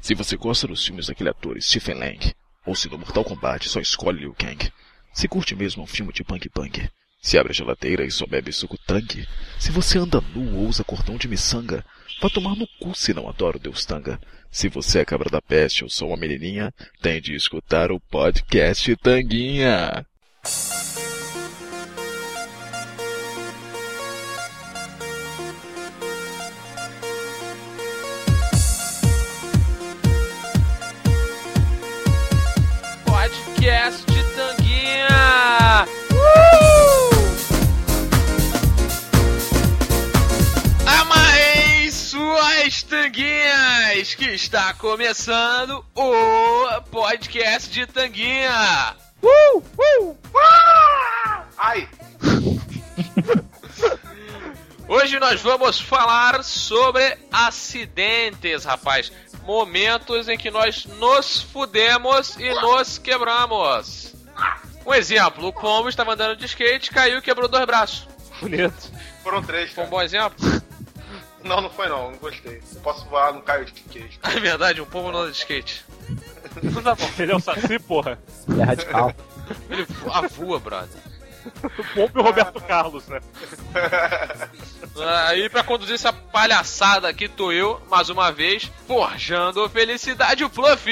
Se você gosta dos filmes daquele ator Stephen Lang, ou se no Mortal Kombat só escolhe Liu Kang, se curte mesmo um filme de punk-punk, se abre a geladeira e só bebe suco tangue, se você anda nu ou usa cordão de miçanga, vá tomar no cu se não adora o Deus Tanga. Se você é cabra da peste ou só uma menininha, tem de escutar o podcast Tanguinha. Podcast Tanguinha! Amarrei suas tanguinhas! Que está começando o podcast de Tanguinha! Ai! Hoje nós vamos falar sobre acidentes, rapaz. Momentos em que nós nos fudemos e nos quebramos. Um exemplo, o Pombo estava andando de skate, caiu e quebrou 2 braços. Bonito. Foram 3, Foi cara. um bom exemplo? Não foi não gostei. Eu posso voar, não caio de skate. É verdade, um Pombo não anda de skate. Não tá bom, ele é um saci, porra. Ele é radical. Ele voa, brother. O Pombo e o Roberto Carlos, né? Aí pra conduzir essa palhaçada aqui tô eu, mais uma vez, forjando felicidade o Fluff.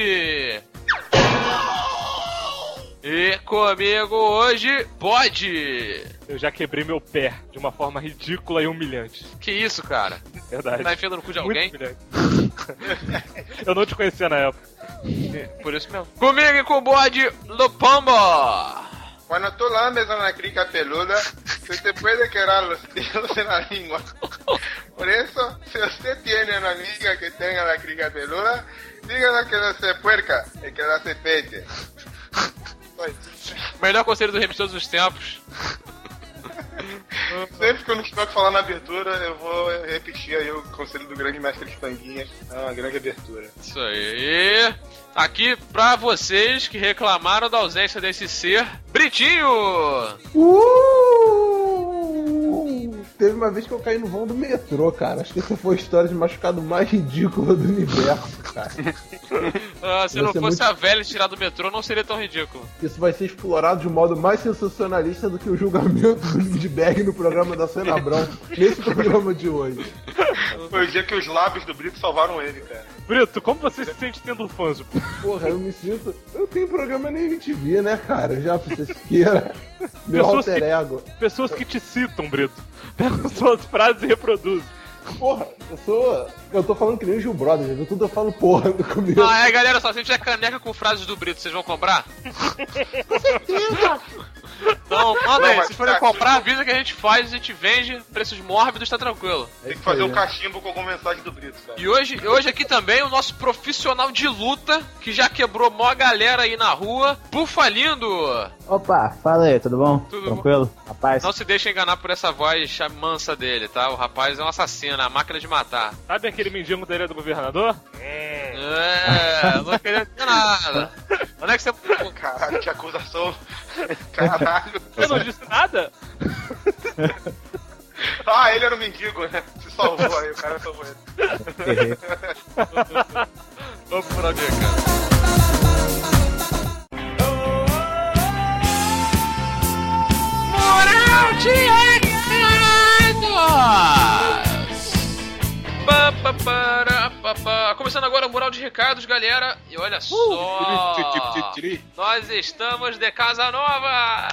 E comigo hoje, Bode. Eu já quebrei meu pé de uma forma ridícula e humilhante. Que isso, cara? Verdade. Tá enfiando no cu de Muito alguém? humilhante. Eu não te conhecia na época. Por isso mesmo. Comigo e com o Bode, Lupombo. Cuando tú lambes una crica peluda, se te puede quedar los dedos en la lengua. Por eso, si usted tiene una amiga que tenga la crica peluda, dígale que no se puerca y que ela se peite. Melhor conselho do Remy de todos os tempos. Sempre que eu não tiver que falar na abertura, eu vou repetir aí o conselho do grande mestre de Tanguinha. É uma grande abertura. Isso aí. Aqui pra vocês que reclamaram da ausência desse ser, Britinho. Teve uma vez que eu caí no vão do metrô, cara. Acho que essa foi a história de machucado mais ridícula do universo, cara. Se não fosse a velha tirar do metrô, não seria tão ridículo. Isso vai ser explorado de um modo mais sensacionalista do que o julgamento do Lindbergh no programa da Sônia Abrão, nesse programa de hoje. Foi o dia que os lábios do Brito salvaram ele, cara. Brito, como você se sente tendo fãs? Porra, eu me sinto... Eu tenho programa na MTV, né, cara? Já pra vocês queiram. Meu alter ego. Pessoas que te citam, Brito. Pegam suas frases e reproduzem. Porra, eu tô falando que nem o Gil Brothers, viu? Tudo eu falo porra no começo. Ah, é, galera, só se tiver caneca com frases do Brito, vocês vão comprar? Com certeza! Então, manda aí, se forem comprar, avisa que a gente faz, a gente vende, preços mórbidos, tá tranquilo. Tem que fazer um cachimbo com alguma mensagem do Brito, cara. E hoje aqui também o nosso profissional de luta, que já quebrou mó galera aí na rua, Bufalindo! Opa, fala aí, tudo bom? Tudo Tranquilo? Rapaz? Não se deixe enganar por essa voz mansa dele, tá? O rapaz é um assassino, é a máquina de matar. Sabe aquele mendigo da ilha do governador? Não queria dizer nada. Onde é que você... Caralho, que acusação. Caralho. Eu não disse nada? Ah, ele era um mendigo, né? Se salvou aí, o cara salvou ele. Vamos por ali, cara. Moral de recados! Começando agora o Mural de Recados, galera. E olha só, nós estamos de casa nova!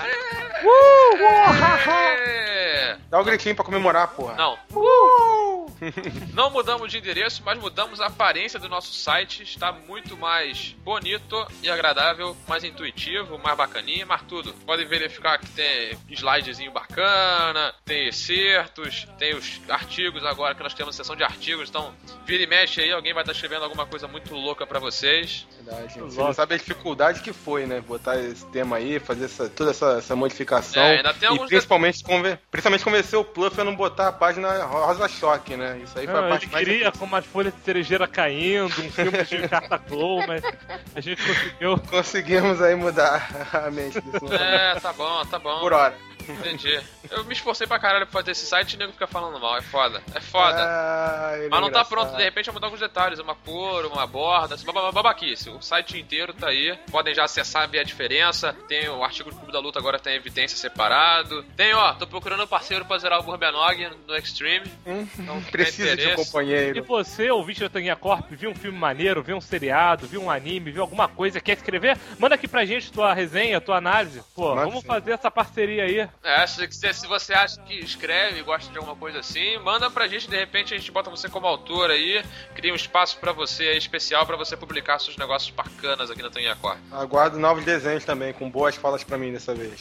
Dá um gritinho pra comemorar, porra. Não. Não mudamos de endereço, mas mudamos a aparência do nosso site. Está muito mais bonito e agradável, mais intuitivo, mais bacaninha, mais tudo. Podem verificar que tem slidezinho bacana, tem excertos, tem os artigos agora que nós temos seção de artigos. Então, vira e mexe aí, alguém vai estar escrevendo alguma coisa muito louca pra vocês. Verdade, gente. Você não sabe a dificuldade que foi, né? Botar esse tema aí, fazer toda essa modificação. Ainda tem alguns principalmente convencer o Pluff a não botar a página Rosa Choque, né? Isso aí foi a parte ele mais... queria com umas folhas de cerejeira caindo, um filme de Cartaclow, mas a gente conseguiu. Conseguimos aí mudar a mente desse Tá bom. Por hora. Entendi. Eu me esforcei pra caralho pra fazer esse site e o nego fica falando mal. É foda. É foda. Mas não tá pronto, de repente vai mudar alguns detalhes. Uma cor, uma borda, babaquice. O site inteiro tá aí. Podem já acessar, ver a diferença. Tem o artigo do Clube da Luta, agora tem evidência separado. Tem, tô procurando um parceiro pra zerar o Burbenog no Extreme. Não precisa de um companheiro. E você, ouvinte da Tanguinha Corp, viu um filme maneiro, viu um seriado, viu um anime, viu alguma coisa, quer escrever? Manda aqui pra gente tua resenha, tua análise. Pô, vamos fazer essa parceria aí. Se você acha que escreve e gosta de alguma coisa assim, manda pra gente, de repente a gente bota você como autor aí, cria um espaço pra você aí especial pra você publicar seus negócios bacanas aqui na Tanguinha Corp. Aguardo novos desenhos também, com boas falas pra mim dessa vez.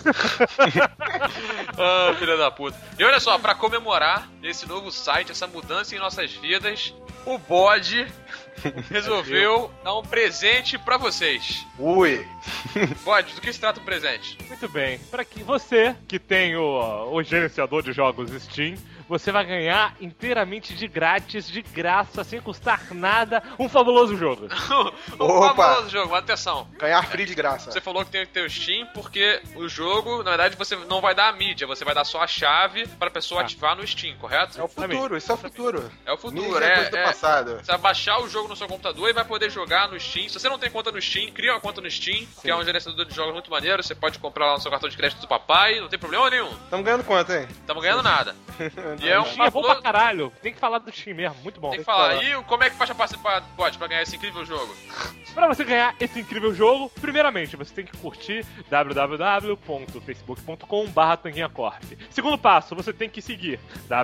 Filha da puta. E olha só, pra comemorar esse novo site, essa mudança em nossas vidas, o Bode resolveu dar um presente pra vocês. Ui! Bode, do que se trata o presente? Muito bem. Pra que você, que tem o gerenciador de jogos Steam, você vai ganhar inteiramente de grátis, de graça, sem custar nada, um fabuloso jogo. Fabuloso jogo, atenção. Ganhar free de graça. Você falou que tem que ter o Steam, porque o jogo, na verdade, você não vai dar a mídia, você vai dar só a chave pra pessoa ativar no Steam, correto? É o futuro, isso é o futuro. É o futuro, mídia é coisa do passado. Você vai baixar o jogo no seu computador e vai poder jogar no Steam. Se você não tem conta no Steam, cria uma conta no Steam, que é um gerenciador de jogos muito maneiro, você pode comprar lá no seu cartão de crédito do papai, não tem problema nenhum. Tamo ganhando quanto, hein? Tamo ganhando nada. E é um Steam é bom pra caralho. Tem que falar do Steam mesmo, muito bom. Tem que falar. E como é que faz pra participar, Bode, pra ganhar esse incrível jogo? Pra você ganhar esse incrível jogo, primeiramente, você tem que curtir www.facebook.com/tanguinhacorp. Segundo passo, você tem que seguir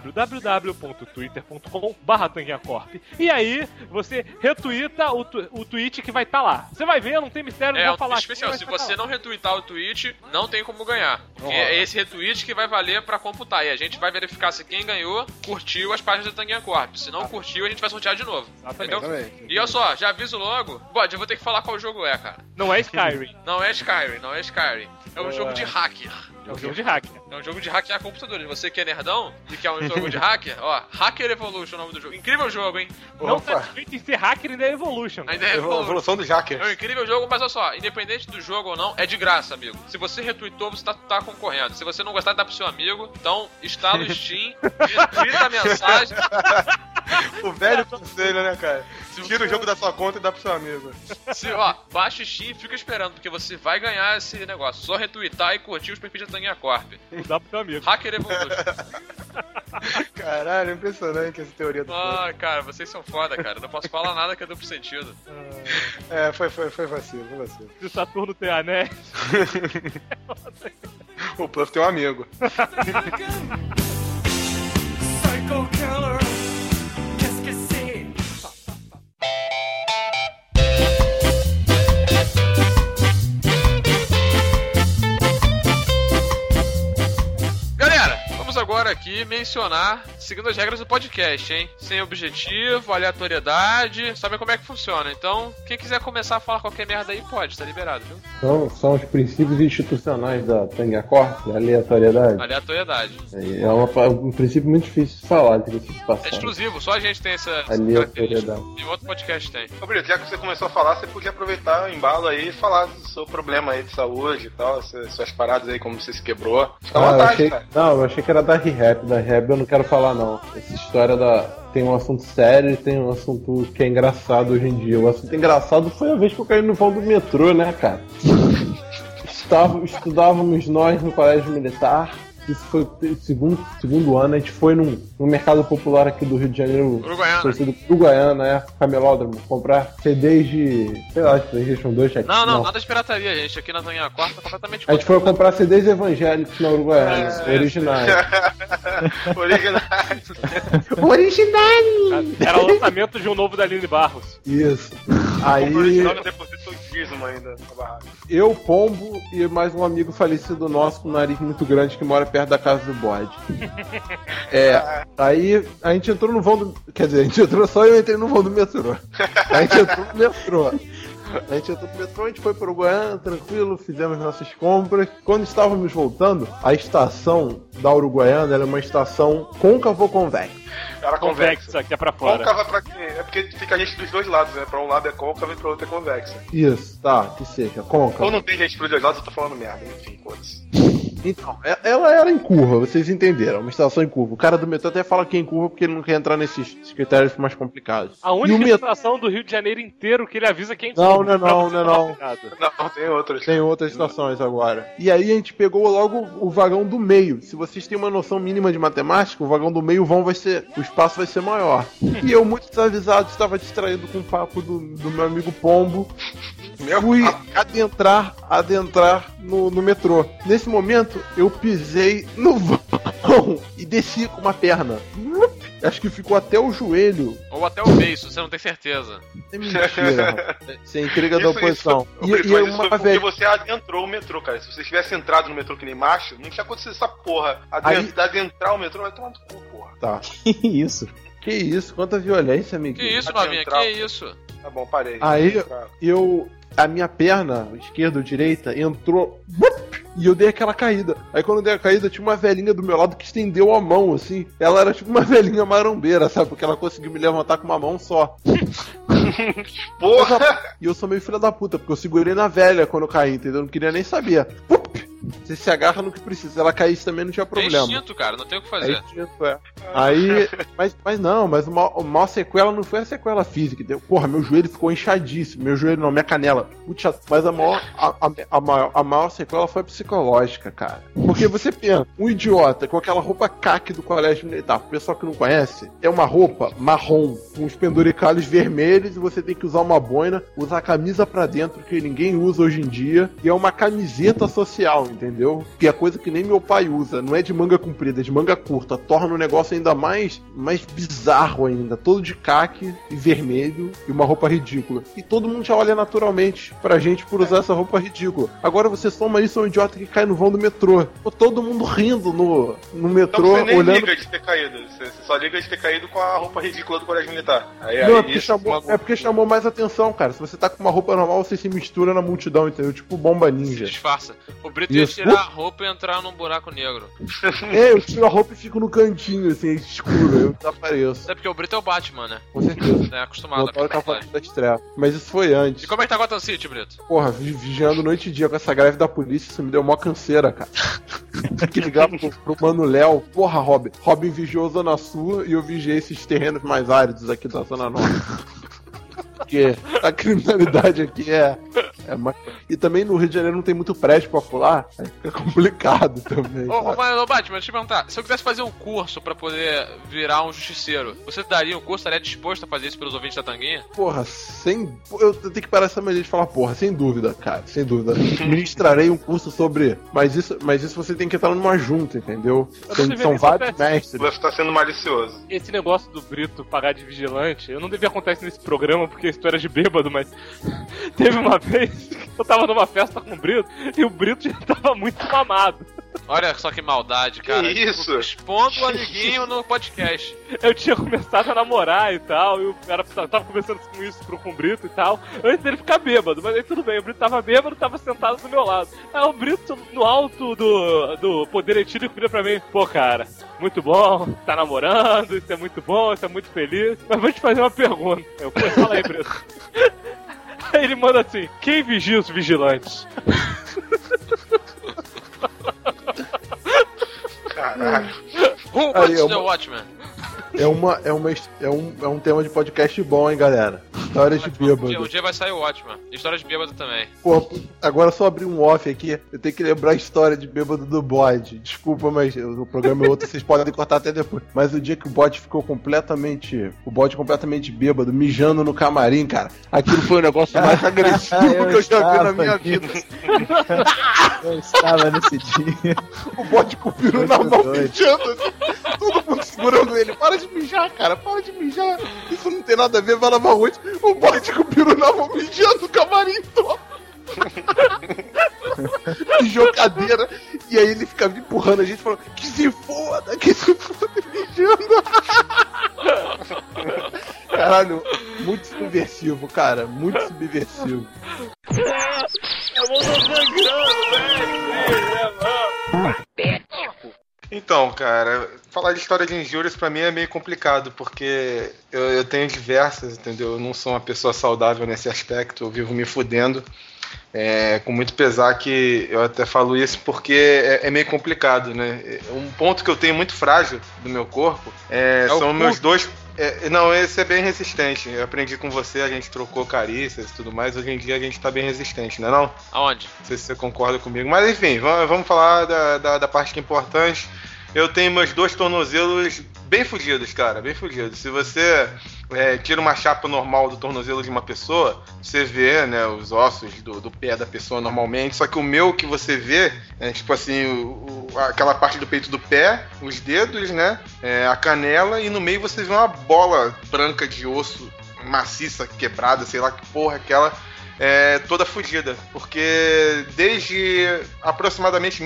www.twitter.com/tanguinhacorp. E aí, você retuita o tweet que vai estar lá. Você vai ver, não tem mistério, não vou falar especial. Aqui, se você não retweetar o tweet, não tem como ganhar. É esse retweet que vai valer pra computar. E a gente vai verificar se quem ganhou curtiu as páginas da Tanguinha Corp. Se não curtiu, a gente vai sortear de novo. Entendeu? E olha só, já aviso logo. Bode, eu vou ter que falar qual jogo é, cara. Não é Skyrim. Não é Skyrim. É um jogo de hacker. É um jogo de hacker. É um jogo de hackear computadores. Você que é nerdão e quer um jogo de hacker, Hacker Evolution é o nome do jogo. Incrível jogo, hein? Não tá escrito em ser hacker ainda é Evolution. Ainda é Evolução dos hackers. É um incrível jogo, mas olha só, independente do jogo ou não, é de graça, amigo. Se você retweetou, você tá concorrendo. Se você não gostar, dá pro seu amigo. Então, instala o Steam, retweeta a mensagem. O velho conselho, né, cara? Tira o jogo da sua conta e dá pro seu amigo. Baixa o Steam e fica esperando, porque você vai ganhar esse negócio. Só retweetar e curtir os perfis da Tanguinha Corp. Dá pro seu amigo. Hacker Evolution. Caralho, impressionante essa teoria do cara, vocês são foda, cara. Não posso falar nada que é duplo sentido. Foi vacilo. Se o Saturno tem anéis. O Pluff tem um amigo. Psycho killer. Qu'est-ce que c'est? Galera, vamos agora aqui mencionar, seguindo as regras do podcast, hein? Sem objetivo, aleatoriedade, sabe como é que funciona. Então, quem quiser começar a falar qualquer merda aí, pode, tá liberado, viu? São os princípios institucionais da Tanguinha Corp, aleatoriedade. Aleatoriedade. É um princípio muito difícil de falar, de passar. É exclusivo, só a gente tem essa aleatoriedade. E outro podcast tem. Ô, Brito, já que você começou a falar, você podia aproveitar o embalo aí e falar do seu problema aí de saúde e tal, suas paradas aí, como você se quebrou. Fica à vontade, cara. Não, eu achei que era da Rehab. Da Rehab eu não quero falar, não. Essa história tem um assunto sério e tem um assunto que é engraçado hoje em dia. O assunto engraçado foi a vez que eu caí no vão do metrô, né, cara? Estudávamos nós no colégio militar. Isso foi o segundo ano. A gente foi num mercado popular aqui do Rio de Janeiro, Uruguaiana, Camelódromo, comprar CDs de, sei lá, de PlayStation 2. Não, nada de pirataria, gente. Aqui na Tanguinha Corp é completamente. A gente foi comprar CDs evangélicos na Uruguaiana, originais. Originais! Era o lançamento de um novo da Aline Barros. Isso. Aí eu, Pombo e mais um amigo falecido nosso com um nariz muito grande que mora perto da casa do Bode. Aí a gente entrou no vão do... Quer dizer, a gente entrou só e eu entrei no vão do metrô. A gente entrou no metrô. A gente foi pro Uruguaiana, tranquilo, fizemos nossas compras. Quando estávamos voltando, a estação da Uruguaiana era uma estação côncavo convexa. Era convexa, que é pra fora. Côncava pra quê? É porque fica a gente dos dois lados, né? Pra um lado é côncava e pro outro é convexa. Isso, tá, que seja, côncavo. Ou não tem gente pros dois lados, eu tô falando merda, enfim, foda-se. Então, ela era em curva, vocês entenderam, uma estação em curva. O cara do metrô até fala que é em curva porque ele não quer entrar nesses critérios mais complicados. A única estação do Rio de Janeiro inteiro que ele avisa quem Não. Não, tem outras. Tem outras estações agora. E aí a gente pegou logo o vagão do meio. Se vocês têm uma noção mínima de matemática, o vagão do meio o espaço vai ser maior. E eu, muito desavisado, estava distraído com o papo do meu amigo Pombo. Fui adentrar no metrô. Nesse momento, eu pisei no vão e desci com uma perna. Acho que ficou até o joelho. Ou até o beiço, você não tem certeza. É mentira. Você é intriga da oposição. Porque você adentrou o metrô, cara. Se você tivesse entrado no metrô que nem macho, não tinha acontecido essa porra. Adentrar o metrô vai tomar no cu, porra. Tá. Que isso? Que isso? Quanta violência, amiguinho. Que isso, Mavinha? Que isso? Tá bom, parei. Aí, a minha perna, esquerda ou direita, entrou e eu dei aquela caída. Aí quando eu dei a caída, tinha uma velhinha do meu lado que estendeu a mão, assim. Ela era tipo uma velhinha marombeira, sabe? Porque ela conseguiu me levantar com uma mão só. Porra! E eu sou meio filha da puta, porque eu segurei na velha quando eu caí, entendeu? Eu não queria nem saber. Você se agarra no que precisa. Se ela caísse também não tinha problema. É instinto, cara, não tem o que fazer. É instinto, é. Aí, mas o mal sequela não foi a sequela física, entendeu? Porra, meu joelho ficou inchadíssimo. Meu joelho não, minha canela. Putz, mas a maior sequela foi psicológica, cara. Porque você pensa, um idiota com aquela roupa caque do colégio militar, pro pessoal que não conhece, é uma roupa marrom, com os penduricalhos vermelhos, e você tem que usar uma boina, usar a camisa pra dentro, que ninguém usa hoje em dia, e é uma camiseta social, entendeu? Que é coisa que nem meu pai usa. Não é de manga comprida, é de manga curta. Torna o negócio ainda mais bizarro ainda. Todo de caque e vermelho e uma roupa ridícula. E todo mundo já olha naturalmente pra gente por usar essa roupa ridícula. Agora você soma isso a um idiota que cai no vão do metrô. Todo mundo rindo no metrô, então você nem olhando... liga de ter caído. Você só liga de ter caído com a roupa ridícula do colégio militar. É porque chamou mais atenção, cara. Se você tá com uma roupa normal, você se mistura na multidão, entendeu? Tipo bomba ninja. Se disfarça. O Brito ia tirar a roupa e entrar num buraco negro. Eu tiro a roupa e fico no cantinho, assim, escuro, eu desapareço. É porque o Brito é o Batman, né? Com certeza. É acostumado a personagem da estreia. Mas isso foi antes. E como é que tá Gotham City, Brito? Porra, vigiando noite e dia com essa greve da polícia, isso me deu mó canseira, cara. Tem que ligar pro Mano Léo. Porra, Robin vigiou a Zona Sul e eu vigiei esses terrenos mais áridos aqui da Zona Norte. Porque a criminalidade aqui é mais... E também no Rio de Janeiro não tem muito prédio pra pular, aí fica complicado também. Ô Batman, deixa eu perguntar, se eu quisesse fazer um curso pra poder virar um justiceiro, você daria um curso, estaria disposto a fazer isso pelos ouvintes da Tanguinha? Porra, eu tenho que parar essa maneira de falar porra, sem dúvida, cara, sem dúvida. Ministrarei um curso sobre... Mas isso você tem que entrar numa junta, entendeu? São vários mestres. Você tá sendo malicioso. Esse negócio do Brito pagar de vigilante, eu não devia acontecer nesse programa porque a história é de bêbado, mas teve uma vez que eu tava numa festa com o Brito e o Brito já tava muito mamado. Olha só que maldade, cara. Que isso? Tipo, expondo o amiguinho no podcast. Eu tinha começado a namorar e tal, e o cara tava conversando com isso com o Brito e tal, antes dele ficar bêbado, mas aí tudo bem, o Brito tava bêbado, tava sentado do meu lado. Aí o Brito, no alto do poder etílico, vira pra mim, pô, cara, muito bom, tá namorando, isso é muito bom, isso é muito feliz, mas vou te fazer uma pergunta. Eu, pô, fala aí, Brito. Aí ele manda assim, quem vigia os vigilantes? Caralho. Who wants the Watchmen? É um tema de podcast bom, hein, galera? Histórias de bêbado. Um dia vai sair o Watchmen. Histórias de bêbado também. Pô, agora só abrir um off aqui, eu tenho que lembrar a história de bêbado do bode. Desculpa, mas o programa é outro, vocês podem cortar até depois. Mas o dia que o bode ficou completamente bêbado, mijando no camarim, cara, aquilo foi o negócio mais agressivo que eu já vi na minha vida. Eu estava nesse dia. O bode com o peru na mão, mijando assim, todo mundo segurando ele. Para de mijar, cara, para de mijar. Isso não tem nada a ver, vai lavar o rosto. O bode com o peru na mão, mijando o camarim todo. Mijou cadeira. E aí ele ficava empurrando a gente, falando, que se foda, mijando. Caralho, muito subversivo, cara, muito subversivo. Eu vou sangrando, velho. Então, cara, falar de história de injúrias pra mim é meio complicado, porque eu tenho diversas, entendeu? Eu não sou uma pessoa saudável nesse aspecto, eu vivo me fudendo. com muito pesar que eu até falo isso porque é meio complicado, né? Um ponto que eu tenho muito frágil do meu corpo são meus dois... não, esse é bem resistente. Eu aprendi com você, a gente trocou carícias e tudo mais. Hoje em dia a gente tá bem resistente, não é não? Aonde? Não sei se você concorda comigo. Mas enfim, vamos falar da parte que é importante. Eu tenho meus 2 tornozelos bem fugidos, cara, bem fugidos. Se você tira uma chapa normal do tornozelo de uma pessoa, você vê, né, os ossos do pé da pessoa normalmente, só que o meu que você vê é tipo assim, aquela parte do peito do pé, os dedos, né, a canela, e no meio você vê uma bola branca de osso maciça, quebrada, sei lá que porra aquela, toda fugida, porque desde aproximadamente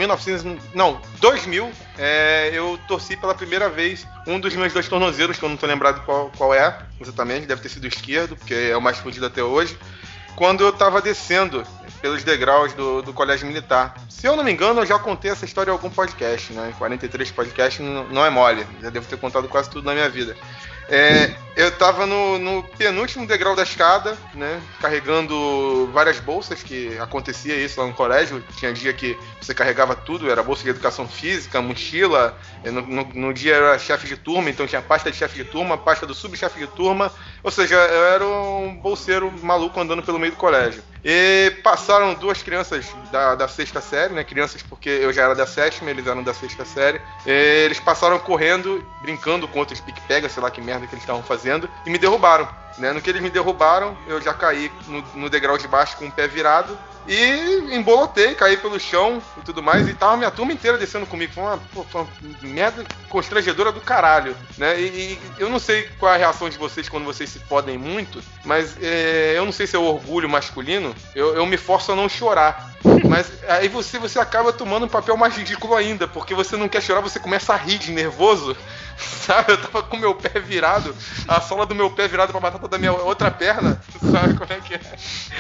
2000, eu torci pela primeira vez um dos meus 2 tornozelos, que eu não tô lembrado qual é exatamente, deve ter sido o esquerdo, porque é o mais fugido até hoje, quando eu tava descendo pelos degraus do colégio militar. Se eu não me engano, eu já contei essa história em algum podcast, né? 43 podcasts não é mole, já devo ter contado quase tudo na minha vida. Eu tava no penúltimo degrau da escada, né, carregando várias bolsas, que acontecia isso lá no colégio. Tinha dia que você carregava tudo, era bolsa de educação física, mochila. No dia eu era chefe de turma, então tinha pasta de chefe de turma, pasta do subchefe de turma. Ou seja, eu era um bolseiro maluco andando pelo meio do colégio. E passaram 2 crianças da 6ª série, né, crianças porque eu já era da 7ª, eles eram da 6ª série. E eles passaram correndo, brincando com outros pique-pega, sei lá que merda que eles estavam fazendo, e me derrubaram, né? No que eles me derrubaram, eu já caí no degrau de baixo com o pé virado e embolotei, caí pelo chão e tudo mais, e tava minha turma inteira descendo comigo. Foi uma merda constrangedora do caralho, né? E eu não sei qual é a reação de vocês quando vocês se podem muito, mas eu não sei se é o orgulho masculino, eu me forço a não chorar. Mas aí você acaba tomando um papel mais ridículo ainda, porque você não quer chorar, você começa a rir de nervoso, sabe? Eu tava com o meu pé virado, a sola do meu pé virada pra batata da minha outra perna, sabe como é que é?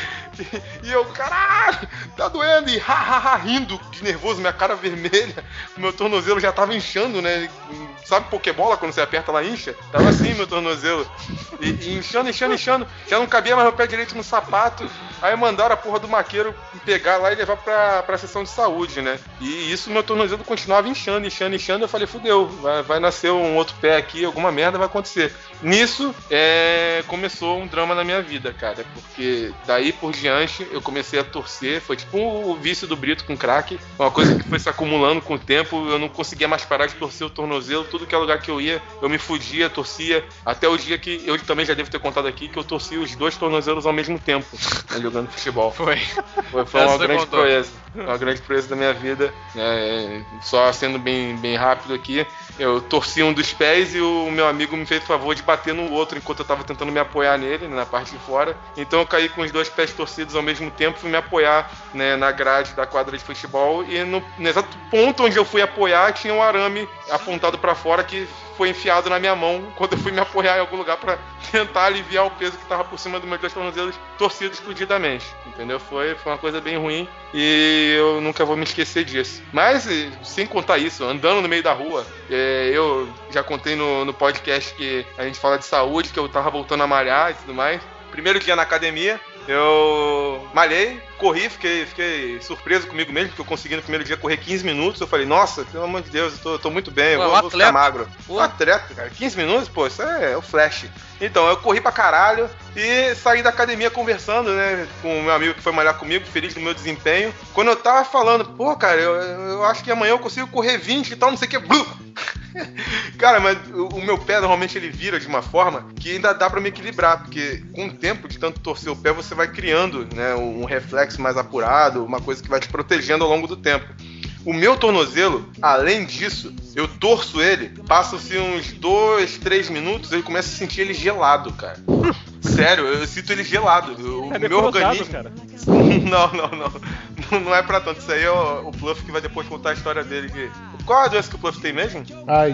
E eu, caralho, tá doendo, e rindo de nervoso, minha cara vermelha, o meu tornozelo já tava inchando, né? Sabe Pokébola, quando você aperta ela incha? Tava assim meu tornozelo, e inchando, já não cabia mais meu pé direito no sapato. Aí mandaram a porra do maqueiro pegar lá e levar pra sessão de saúde, né? E isso, meu tornozelo continuava inchando. Eu falei, fudeu, vai nascer um outro pé aqui, alguma merda vai acontecer. Nisso, começou um drama na minha vida, cara, porque daí por diante eu comecei a torcer. Foi tipo o vício do Brito com crack, uma coisa que foi se acumulando com o tempo. Eu não conseguia mais parar de torcer o tornozelo. Tudo que é lugar que eu ia, eu me fudia, torcia, até o dia que eu também já devo ter contado aqui, que eu torci os 2 tornozelos ao mesmo tempo, né, jogando futebol. Foi uma grande proeza. Uma grande proeza da minha vida, né? Só sendo bem rápido aqui, eu torci um dos pés e o meu amigo me fez o favor de bater no outro enquanto eu tava tentando me apoiar nele, né, na parte de fora. Então eu caí com os 2 pés torcidos ao mesmo tempo, fui me apoiar, né, na grade da quadra de futebol, e no exato ponto onde eu fui apoiar tinha um arame apontado pra fora que foi enfiado na minha mão quando eu fui me apoiar em algum lugar pra tentar aliviar o peso que tava por cima dos meus 2 tornozelos torcidos fudidamente, entendeu? Foi uma coisa bem ruim e eu nunca vou me esquecer disso. Mas, sem contar isso, andando no meio da rua, eu já contei no podcast que a gente fala de saúde, que eu tava voltando a malhar e tudo mais. Primeiro dia na academia, eu malhei, corri, fiquei surpreso comigo mesmo, porque eu consegui no primeiro dia correr 15 minutos. Eu falei, nossa, pelo amor de Deus, eu tô muito bem, eu vou ficar magro. Um atleta, cara, 15 minutos, pô, isso é o flash. Então, eu corri pra caralho e saí da academia conversando, né, com o meu amigo que foi malhar comigo, feliz do meu desempenho. Quando eu tava falando, pô, cara, eu acho que amanhã eu consigo correr 20 e tal, não sei o que. Cara, mas o meu pé normalmente ele vira de uma forma que ainda dá pra me equilibrar, porque com o tempo de tanto torcer o pé você vai criando, né, um reflexo mais apurado, uma coisa que vai te protegendo ao longo do tempo. O meu tornozelo, além disso, eu torço ele, passa-se uns 2, 3 minutos, eu começo a sentir ele gelado, cara. Sério, eu sinto ele gelado. O meu organismo... Cara. Não é pra tanto. Isso aí é o Pluff que vai depois contar a história dele. Qual é a doença que o Pluff tem mesmo? Ai.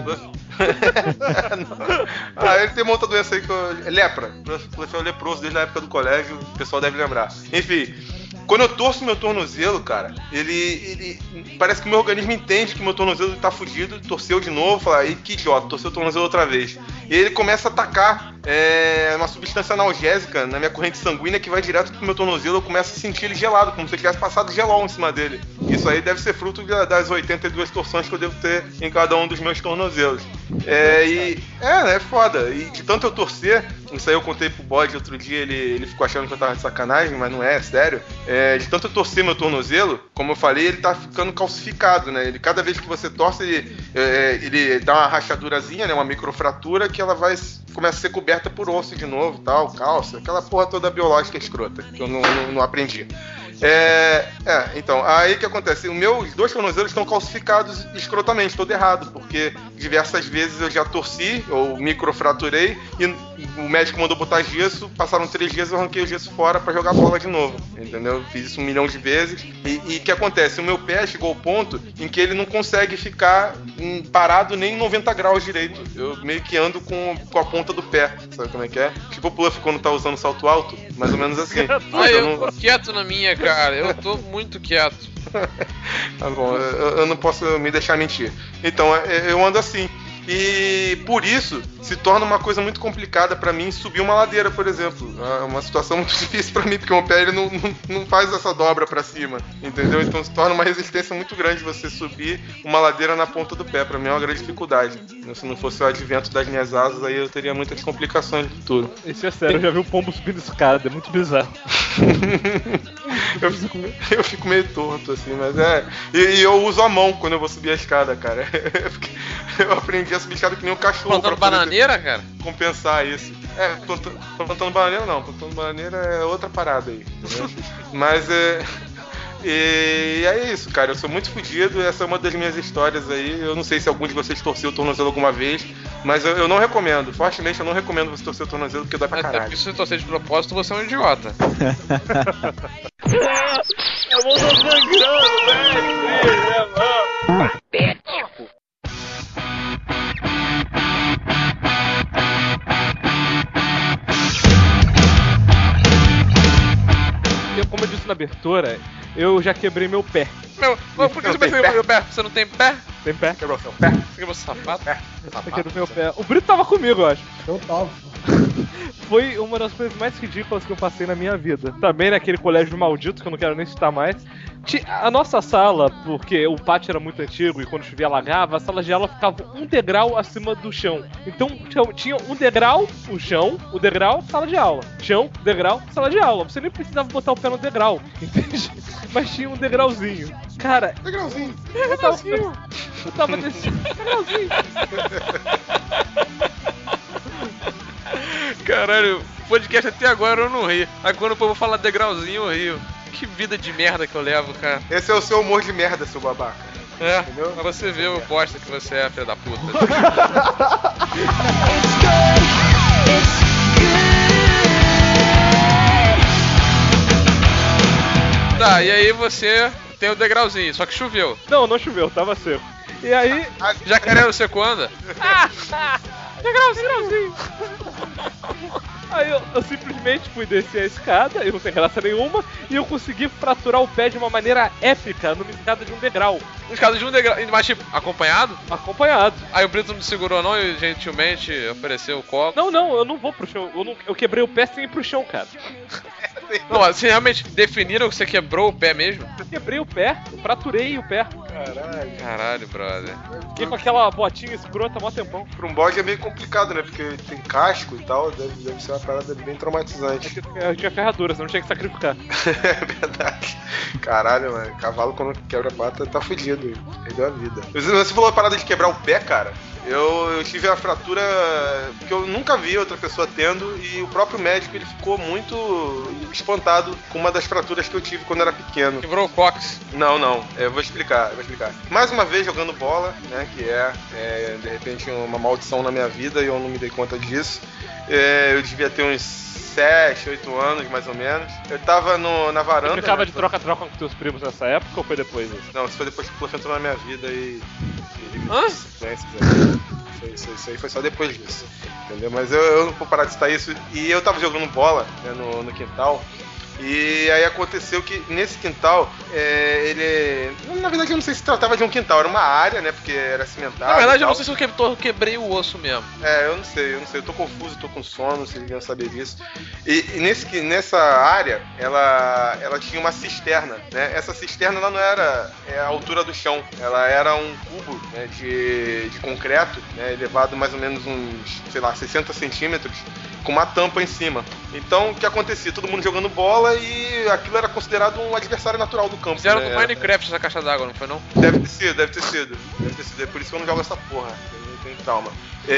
Ele tem uma outra doença aí que é lepra. O Pluff é o leproso desde a época do colégio, o pessoal deve lembrar. Enfim... Quando eu torço meu tornozelo, cara, ele parece que o meu organismo entende que meu tornozelo tá fudido, torceu de novo, fala, que idiota, torceu o tornozelo outra vez. E ele começa a atacar é uma substância analgésica na minha corrente sanguínea que vai direto pro meu tornozelo. Eu começo a sentir ele gelado, como se eu tivesse passado gelol em cima dele. Isso aí deve ser fruto das 82 torções que eu devo ter em cada um dos meus tornozelos. É foda. E de tanto eu torcer, isso aí eu contei pro Bode outro dia, ele ficou achando que eu tava de sacanagem, mas não é sério. De tanto eu torcer meu tornozelo, como eu falei, ele tá ficando calcificado, né? Cada vez que você torce, ele dá uma rachadurazinha, né? Uma microfratura que ela começa a ser coberta por osso de novo, tal, cálcio, aquela porra toda biológica escrota, que eu não aprendi. Então, aí o que acontece? Os meus 2 tornozelos estão calcificados escrotamente, todo errado, porque diversas vezes eu já torci, ou microfraturei, e o médico mandou botar gesso, passaram 3 dias eu arranquei o gesso fora pra jogar bola de novo, entendeu? Fiz isso 1 milhão de vezes, e o que acontece? O meu pé chegou ao ponto em que ele não consegue ficar parado nem em 90 graus direito, eu meio que ando com a ponta do pé, sabe como é que é? Tipo o Puff quando tá usando salto alto, mais ou menos assim. Eu tô quieto na minha, cara, eu tô muito quieto. Tá bom, eu não posso me deixar mentir. Então, eu ando assim. E por isso se torna uma coisa muito complicada pra mim subir uma ladeira, por exemplo. É uma situação muito difícil pra mim, porque o meu pé ele não faz essa dobra pra cima, entendeu? Então se torna uma resistência muito grande você subir uma ladeira na ponta do pé. Pra mim é uma grande dificuldade. Se não fosse o advento das minhas asas, aí eu teria muitas complicações no futuro. Isso é sério, eu já vi um pombo subindo escada, é muito bizarro. Eu fico meio torto, assim, mas E eu uso a mão quando eu vou subir a escada, cara. Eu aprendi a subir a escada que nem um cachorro. Plantando bananeira, cara? Compensar isso. Plantando bananeira não. Plantando bananeira é outra parada aí. Entendeu? Mas E é isso, cara. Eu sou muito fodido. Essa é uma das minhas histórias aí. Eu não sei se algum de vocês torceu o tornozelo alguma vez, mas eu não recomendo. Fortemente, eu não recomendo você torcer o tornozelo porque dá pra caralho. Até porque se você torcer de propósito, você é um idiota. Eu vou tô sangrando, velho. Como eu disse na abertura, eu já quebrei meu pé. Por que você quebrou meu pé? Você não tem pé? Tem pé? Quebrou seu pé? Você quebrou seu sapato? Eu quebrei meu pé. O Brito tava comigo, eu acho. Eu tava. Foi uma das coisas mais ridículas que eu passei na minha vida. Também naquele colégio maldito, que eu não quero nem citar mais. A nossa sala, porque o pátio era muito antigo e quando chovia alagava, a sala de aula ficava um degrau acima do chão. Então tinha um degrau, o chão, o degrau, sala de aula. Chão, degrau, sala de aula. Você nem precisava botar o pé no degrau, entende? Mas tinha um degrauzinho. Cara, Degrauzinho. Eu tava nesse degrauzinho. Caralho, podcast até agora eu não ri. Aí quando o povo fala degrauzinho, eu rio. Que vida de merda que eu levo, cara. Esse é o seu humor de merda, seu babaca. Entendeu? Pra você ver o bosta que você é, filho da puta. Tá, e aí você tem o degrauzinho, só que choveu. Não choveu, tava seco. E aí... Jacaré no seco anda? Degrauzinho. Aí eu simplesmente fui descer a escada, eu não tenho graça nenhuma, e eu consegui fraturar o pé de uma maneira épica numa escada de um degrau. Uma escada de um degrau, mas tipo, acompanhado? Acompanhado. Aí o Brito não me segurou não e gentilmente ofereceu o copo. Não, eu não vou pro chão, eu quebrei o pé sem ir pro chão, cara. Não, você realmente definiram que você quebrou o pé mesmo? Eu quebrei o pé, eu fraturei o pé. Caralho, brother. Fiquei com aquela botinha escrota há mó tempão. Pra um bode é meio complicado, né? Porque tem casco e tal, deve ser uma parada bem traumatizante. Eu tinha ferradura, você não tinha que sacrificar. É verdade. Caralho, mano. Cavalo quando quebra a pata tá fudido. Perdeu a vida. Você falou a parada de quebrar o pé, cara. Eu tive a fratura que eu nunca vi outra pessoa tendo e o próprio médico ele ficou muito espantado com uma das fraturas que eu tive quando era pequeno. Quebrou o cóccix? Não. Eu vou explicar. Mais uma vez jogando bola, né, que é de repente uma maldição na minha vida e eu não me dei conta disso. Eu devia ter uns 7, 8 anos, mais ou menos. Eu tava na varanda. Você ficava de troca-troca com teus primos nessa época ou foi depois disso? Não, isso foi depois que o Fluff entrou na minha vida e isso aí foi só depois disso, entendeu? Mas eu não vou parar de citar isso. E eu tava jogando bola, né, no quintal E aí aconteceu que nesse quintal, ele... Na verdade eu não sei se tratava de um quintal, era uma área, né? Porque era cimentado. Na verdade, e eu tal. não sei se eu quebrei o osso mesmo. Eu não sei. Eu tô confuso, tô com sono, vocês deviam saber disso. E nessa área, ela tinha uma cisterna, né? Essa cisterna ela não era a altura do chão, ela era um cubo, né, de concreto, né, elevado mais ou menos uns, 60 centímetros, com uma tampa em cima. Então, o que acontecia? Todo mundo jogando bola e aquilo era considerado um adversário natural do campo. Fizeram né? do Minecraft essa caixa d'água, não foi não? Deve ter sido. É por isso que eu não jogo essa porra. Eu tenho trauma.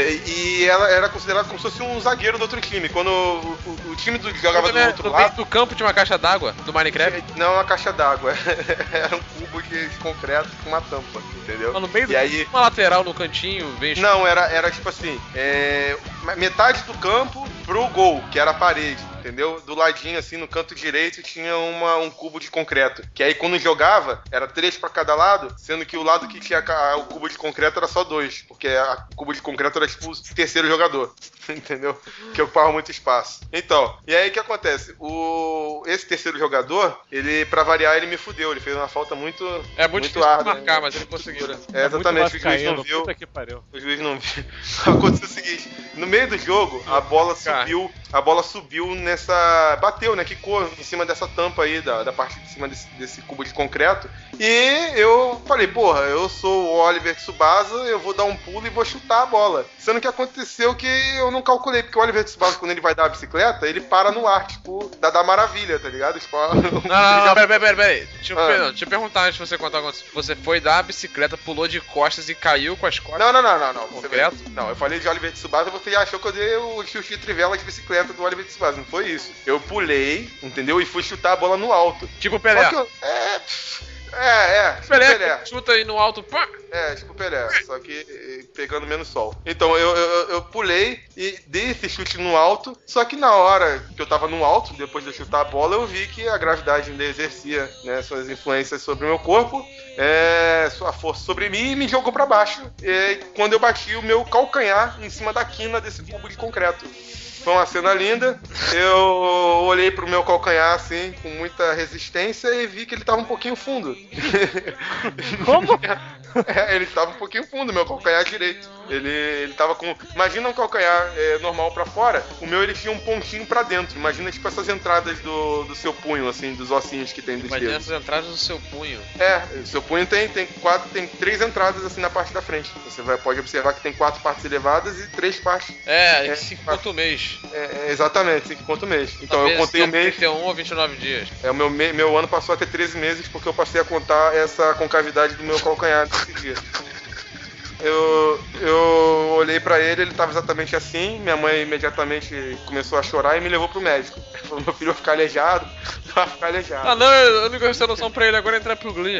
E ela era considerada como se fosse um zagueiro do outro time. Quando o time jogava do outro no lado... meio do campo tinha uma caixa d'água do Minecraft? Não, uma caixa d'água. Era um cubo de concreto com uma tampa, entendeu? No meio do e aí... uma lateral no cantinho, bem... Não, era tipo assim, metade do campo pro gol, que era a parede, entendeu? Do ladinho, assim, no canto direito, tinha um cubo de concreto. Que aí, quando jogava, era 3 pra cada lado, sendo que o lado que tinha o cubo de concreto era só 2, porque o cubo de concreto era tipo o terceiro jogador, entendeu? Que ocupava muito espaço. Então, e aí o que acontece? Esse terceiro jogador, pra variar, ele me fudeu, ele fez uma falta muito difícil árdua, de marcar, né? mas ele conseguiu. Exatamente, o juiz não viu. O juiz não viu. Aconteceu o seguinte, no meio do jogo, a bola subiu bateu, né, quicou em cima dessa tampa aí, da parte de cima desse cubo de concreto, e eu falei, porra, eu sou o Oliver Tsubasa, eu vou dar um pulo e vou chutar a bola. Sendo que aconteceu que eu não calculei, porque o Oliver Tsubasa, quando ele vai dar a bicicleta, ele para no ar, tipo, da maravilha, tá ligado? Tipo, Não, peraí. Deixa eu perguntar antes de você contar quando você foi dar a bicicleta, pulou de costas e caiu com as costas. Não, eu falei de Oliver Tsubasa, você já achou que eu dei o chute de trivela de bicicleta do Oliver Tsubasa, não foi isso. Eu pulei, entendeu? E fui chutar a bola no alto. Tipo Pelé. Só que tipo Pelé. Chuta aí no alto, pá! Tipo Pelé, só que pegando menos sol. Então eu pulei e dei esse chute no alto, só que na hora que eu tava no alto, depois de eu chutar a bola, eu vi que a gravidade ainda exercia, né, suas influências sobre o meu corpo, sua força sobre mim, e me jogou pra baixo. E quando eu bati o meu calcanhar em cima da quina desse cubo de concreto. Foi uma cena linda. Eu olhei pro meu calcanhar assim, com muita resistência, e vi que ele tava um pouquinho fundo. Como? Ele tava um pouquinho fundo, meu calcanhar direito. Ele tava com... Imagina um calcanhar normal pra fora, o meu ele tinha um pontinho pra dentro. Imagina tipo essas entradas do seu punho, assim, dos ossinhos que tem dos Imagina dedos. essas entradas do seu punho. O seu punho tem 3 entradas assim na parte da frente. Você pode observar que tem 4 partes elevadas e 3 partes. 5 quanto mês. Exatamente, 5 quanto mês. Então talvez eu contei o mês. 31 ou 29 dias. O meu ano passou a ter 13 meses porque eu passei a contar essa concavidade do meu calcanhar nesse dia. Eu olhei pra ele tava exatamente assim. Minha mãe imediatamente começou a chorar e me levou pro médico. Falou, meu filho vai ficar aleijado. Vai ficar aleijado. Ah, não, eu não gostei da noção pra ele, agora entrar pro Glee.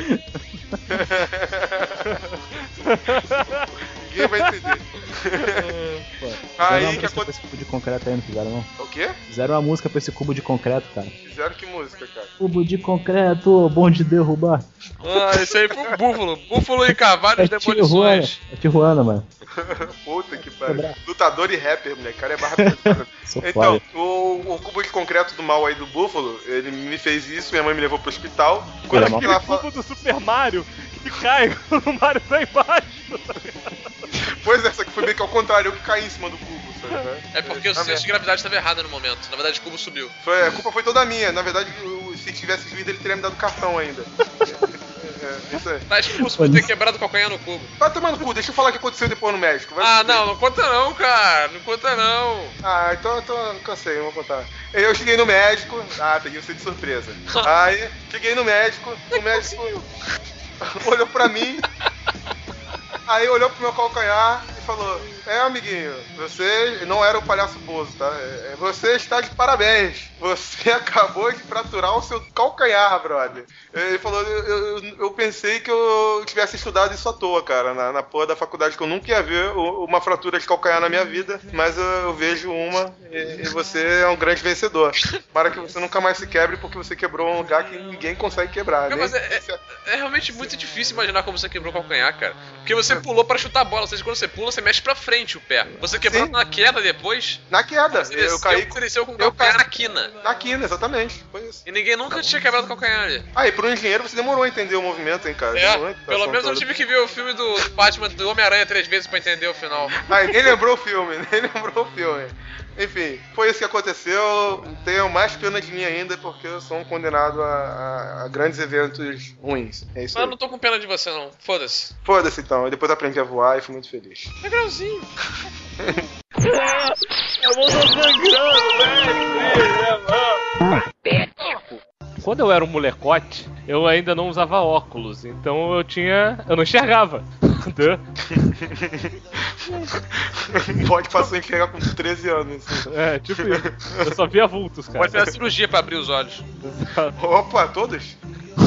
Ninguém vai entender. Aí que aconteceu. Esse cubo de concreto aí, não fizeram, não? O quê? Fizeram uma música pra esse cubo de concreto, cara. Fizeram que música, cara? Cubo de concreto, bom de derrubar. Esse aí foi o Búfalo. Búfalo e Cavalos Demolições. É Tijuana, mano. Puta que pariu. Lutador e rapper, moleque. Cara é barra pesada. Então, o cubo de concreto do mal aí do Búfalo, ele me fez isso, minha mãe me levou pro hospital. Quando aquele cubo do Super Mario que cai quando o Mario tá embaixo. Pois é, só que foi meio que ao contrário, eu que caí em cima do cubo, sabe? É porque o senso de gravidade estava errado no momento. Na verdade, o cubo subiu. A culpa foi toda minha. Na verdade, se tivesse juízo, ele teria me dado cartão ainda. Isso aí. Tá expulso por ter quebrado o calcanhar no cubo. Vai tomar no cu, deixa eu falar o que aconteceu depois no médico. Não conta não, cara. Não conta não. Então cansei, não vou contar. Eu cheguei no médico. Peguei você de surpresa. Aí, cheguei no médico, o médico olhou pra mim. Aí olhou pro meu calcanhar e falou: amiguinho, você não era o palhaço Bozo, tá? Você está de parabéns. Você acabou de fraturar o seu calcanhar, brother. Ele falou: eu pensei que eu tivesse estudado isso à toa, cara, na porra da faculdade, que eu nunca ia ver uma fratura de calcanhar na minha vida, mas eu vejo uma e você é um grande vencedor. Para que você nunca mais se quebre, porque você quebrou um lugar que ninguém consegue quebrar. Mas é realmente muito difícil imaginar como você quebrou o calcanhar, cara. Porque você pulou pra chutar a bola, ou seja, quando você pula, você mexe pra frente. frente o pé. Você quebrou Sim. na queda depois. Na queda. Você desceu, Eu caí você desceu com o eu calcanhar caí- na quina. na quina, exatamente. Foi isso. E ninguém nunca tinha quebrado o calcanhar ali. Ah, e pro engenheiro você demorou a entender o movimento, hein, cara? Demorou a Pelo interpretação menos eu toda. tive que ver o filme do Batman do Homem-Aranha 3 vezes pra entender o final. Ah, nem lembrou o filme, nem lembrou o filme. Enfim, foi isso que aconteceu. Tenho mais pena de mim ainda, porque eu sou um condenado a grandes eventos ruins. É isso Mas eu aí. não tô com pena de você, não. Foda-se. Foda-se então, eu depois aprendi a voar e fui muito feliz. Legalzinho. Eu vou sangrando, velho. Quando eu era um molecote, eu ainda não usava óculos, então eu não enxergava. Pode passar a enxergar com 13 anos. É, tipo isso. Eu só via vultos, cara. Pode fazer a cirurgia pra abrir os olhos. Opa, todos?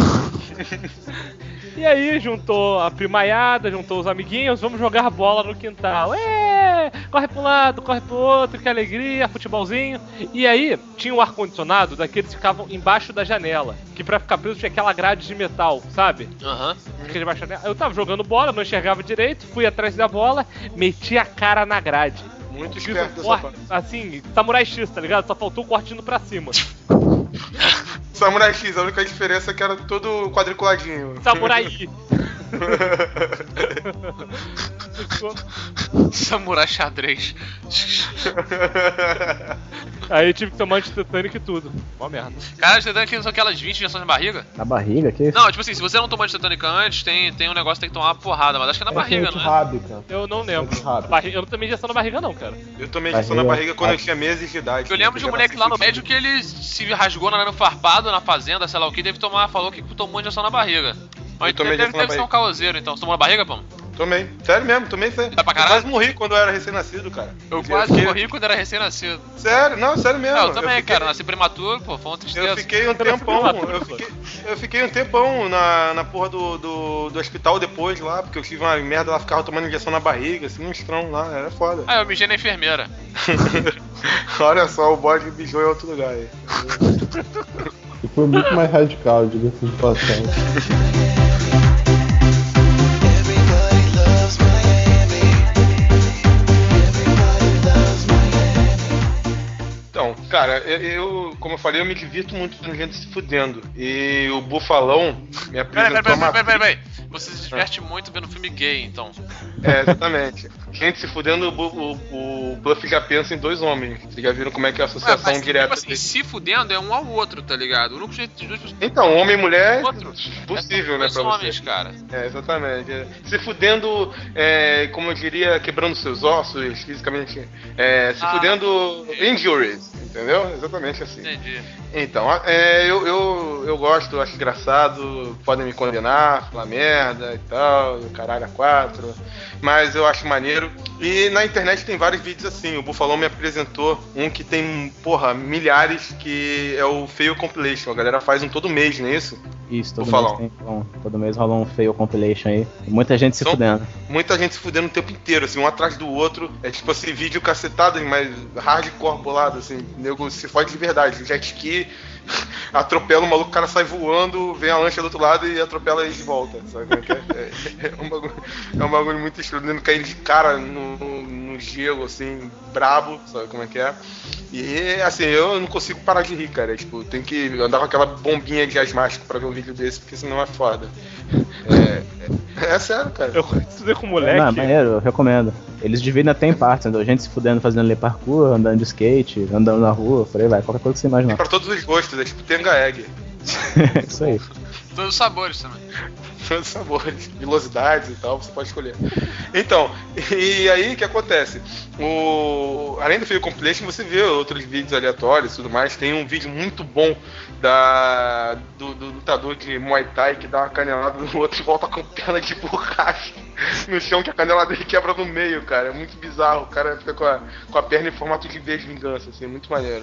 E aí, juntou a primaiada, juntou os amiguinhos, vamos jogar bola no quintal. Corre pro lado, corre pro outro, que alegria, futebolzinho. E aí, tinha um ar-condicionado daqueles que ficavam embaixo da janela. Que pra ficar preso tinha aquela grade de metal, sabe? Aham. Fica debaixo da janela. Eu tava jogando bola, não enxergava direito, fui atrás da bola, meti a cara na grade. Muito Fiz esperto um dessa corte, parte. assim, Samurai X, tá ligado? Só faltou o corte indo pra cima. Samurai X, a única diferença é que era todo quadriculadinho. Samurai I. Samurai xadrez. Aí tive que tomar anti-tetânico e tudo. Mó merda. Cara, as tetânicas são aquelas 20 injeções na barriga? Na barriga, que isso? Não, tipo assim, se você não tomou antitetânica antes, tem um negócio que tem que tomar uma porrada, mas acho que é na barriga, não é? Rábica. Eu não lembro. Rápido. Eu não tomei injeção na barriga não, cara. Eu tomei injeção na barriga quando eu tinha meses de idade. Eu lembro de um moleque lá no médio que ele se rasgou no farpado, na fazenda, sei lá o que, falou que tomou injeção na barriga. Mas tomei deve injeção na ser um caoseiro, então. Você tomou na barriga, pô? Tomei. Sério mesmo, tomei sério. Dá pra Eu caralho? quase morri quando eu era recém-nascido, cara. Eu quase fiquei- morri quando era recém-nascido. Sério, não, sério mesmo. Não, eu também, fiquei- cara. Nasci prematuro, pô, foi uma tristeza. Eu fiquei um tempão, eu fiquei um tempão na porra do hospital depois lá, porque eu tive uma merda, ela ficava tomando injeção na barriga, assim, um estrão lá, era foda. Ah, eu mijei na enfermeira. Olha só, o bode mijou em outro lugar aí. E foi muito mais radical, diga-se de passagem. Então, cara, eu, como eu falei, eu me divirto muito vendo gente se fudendo. E o Bufalão me apresentou uma... Peraí. Você se diverte muito vendo filme gay, então. É, exatamente. Gente se fudendo, o Bluff já pensa em dois homens. Vocês já viram como é que é a associação Mas, direta tipo assim, se fudendo é um ao outro, tá ligado? O único jeito de duas pessoas. Então, homem e mulher, Outro. possível, né, Dois pra homens, você. cara. É, exatamente. É. Se fudendo, como eu diria, quebrando seus ossos, fisicamente. Se fudendo injuries, entendeu? Exatamente assim. Entendi. Então, eu gosto, eu acho engraçado, podem me condenar, falar merda e tal, e o caralho a 4, mas eu acho maneiro. E na internet tem vários vídeos assim, o Bufalão me apresentou um que tem, porra, milhares, que é o Fail Compilation, a galera faz um todo mês, não é isso? Isso, todo Vou mês, falar. todo mês rola um fail compilation aí. Muita gente se Então, fudendo. Muita gente se fudendo o tempo inteiro, assim, um atrás do outro. É tipo assim, vídeo cacetado, mas hardcore bolado, assim. O nego se fode de verdade. Jet ski, atropela o maluco, o cara sai voando, vem a lancha do outro lado e atropela ele de volta. Sabe como é que é? É um bagulho muito estranho, caindo de cara no gelo, assim, brabo, sabe como é que é? E assim, eu não consigo parar de rir, cara. Tipo, tem que andar com aquela bombinha de asmático pra ver um vídeo desse, porque senão é foda. É sério, cara. Eu estudei com moleque. Não, maneiro, eu recomendo. Eles dividem até em partes, entendeu? Gente se fudendo fazendo le parkour, andando de skate, andando na rua, por aí vai, qualquer coisa que você imaginar. Pra todos os gostos, é tipo Tenga Egg. Isso aí. Todos os sabores também. Todos os sabores, velocidades e tal, você pode escolher. Então, e aí o que acontece? Além do Fail Compilation, você vê outros vídeos aleatórios e tudo mais. Tem um vídeo muito bom do lutador de Muay Thai que dá uma canelada no outro e volta com perna de borracha no chão, que a canela dele quebra no meio, cara. É muito bizarro. O cara fica com a perna em formato de V de vingança, assim, é muito maneiro.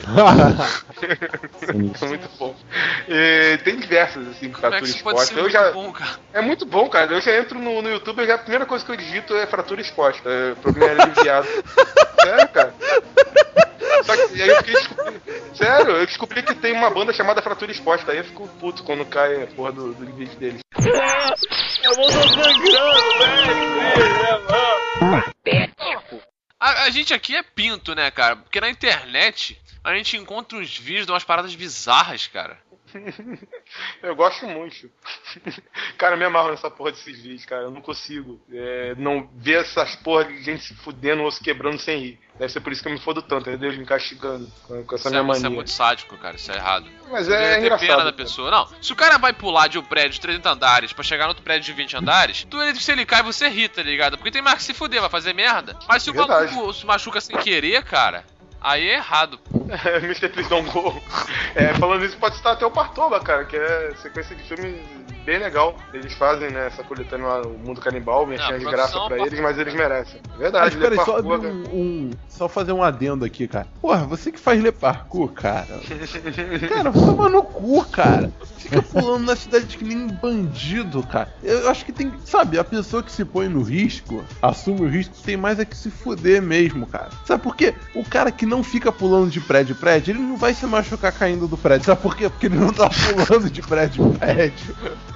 É muito bom. E tem diversas, assim, Como é fratura que isso pode exposta. ser muito bom, cara? É muito bom, cara. Eu já entro no YouTube, a primeira coisa que eu digito é fratura exposta. Problema aliviado. Sério, cara. Só que aí eu fiquei descobrindo. Sério, eu descobri que tem uma banda chamada Fratura Exposta. Aí eu fico puto quando cai a porra do vídeo deles. Eu vou sangrando, velho. A gente aqui é pinto, né, cara? Porque na internet a gente encontra uns vídeos de umas paradas bizarras, cara. Eu gosto muito. Cara, eu me amarro nessa porra desses vídeos, cara. Eu não consigo não ver essas porra de gente se fudendo ou se quebrando sem rir. Deve ser por isso que eu me fodo tanto, é Deus me castigando com essa minha mania. Isso é muito sádico, cara. Isso é errado. Mas Você é deve ter engraçado. pena da pessoa. Não, se o cara vai pular de um prédio de 30 andares pra chegar no outro prédio de 20 andares, se ele cai, você ri, tá ligado? Porque tem mais que se fuder, vai fazer merda. Mas se o Verdade. maluco se machuca sem querer, cara, aí é errado. Mr. Please Don't Go. Falando isso, pode citar até o Partoba, cara, que é sequência de filme bem legal. Eles fazem, né, essa coletânea lá, o Mundo Canibal, mexendo de graça pra eles, mas eles merecem. Verdade, Mas peraí, só, parkour, só fazer um adendo aqui, cara. Porra, você que faz parkour, cara. Cara, toma no cu, cara. Fica pulando na cidade que nem um bandido, cara. Eu acho que tem, sabe, a pessoa que se põe no risco, assume o risco, tem mais é que se fuder mesmo, cara. Sabe por quê? O cara que não fica pulando de prédio em prédio, ele não vai se machucar caindo do prédio. Sabe por quê? Porque ele não tá pulando de prédio em prédio.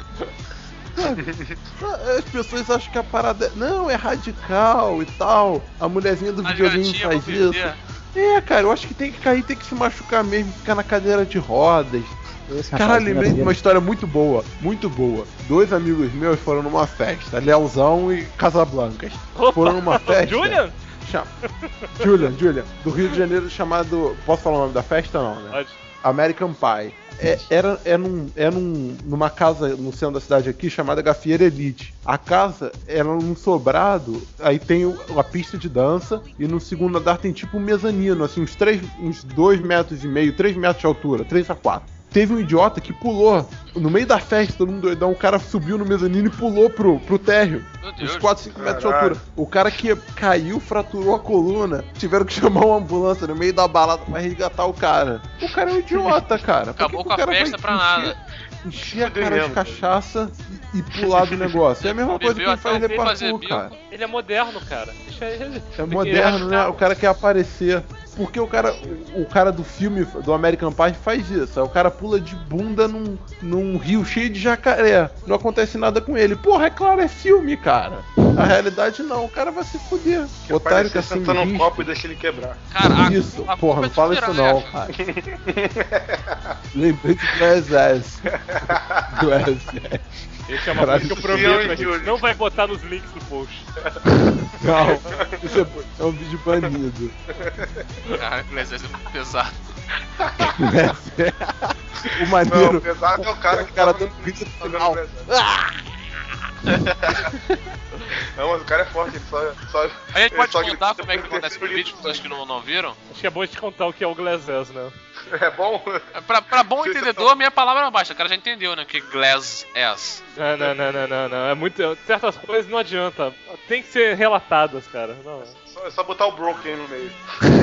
As pessoas acham que a parada não é radical e tal. A mulherzinha do videogame faz isso. Cara, eu acho que tem que cair, tem que se machucar mesmo, ficar na cadeira de rodas. Caralho, lembrei de uma história muito boa, muito boa. 2 amigos meus foram numa festa, Leozão e Casablancas. Foram numa festa. Julian? Julian, do Rio de Janeiro, chamado. Posso falar o nome da festa? Não, né? Pode. American Pie. Era numa casa no centro da cidade aqui chamada Gafieira Elite. A casa era num sobrado, aí tem a pista de dança e no segundo andar tem tipo um mezanino, assim, uns 2 metros e meio, 3 metros de altura, 3 a 4. Teve um idiota que pulou no meio da festa, todo mundo doidão, o cara subiu no mezanino e pulou pro térreo. Uns 4, 5 metros de altura. O cara que caiu, fraturou a coluna. Tiveram que chamar uma ambulância no meio da balada pra resgatar o cara. O cara é um idiota, cara. Acabou com a festa pra nada. Encher a cara de cachaça e pular do negócio. É a mesma coisa que ele faz de parkour, cara. Ele é moderno, cara. Deixa ele. É moderno, né? O cara quer aparecer. Porque o cara do filme do American Pie faz isso. Aí o cara pula de bunda num rio cheio de jacaré. Não acontece nada com ele. Porra, é claro, é filme, cara. A realidade não, o cara vai se fuder. Que Otário que assim. Senta num copo e deixa ele quebrar. Cara, isso, a porra, não fala isso não, cara. Lembrei de Glass Ass. Esse é uma coisa que eu prometo que a gente não vai botar nos links do post. Não, isso é um vídeo banido. Cara, o Glass é muito pesado. O maneiro. Não, o pesado é o cara que cara tá dando vídeo no final. Não, mas o cara é forte, ele só A gente pode só contar grita como é que por acontece no vídeo, pessoas que não viram? Acho que é bom a gente contar o que é o Glass Ass, né? É bom? Pra bom entendedor, minha palavra baixa. O cara já entendeu, né? O que é Glass Ass. Não. É muito. Certas coisas não adianta. Tem que ser relatadas, cara. Não. É só botar o Broken no meio.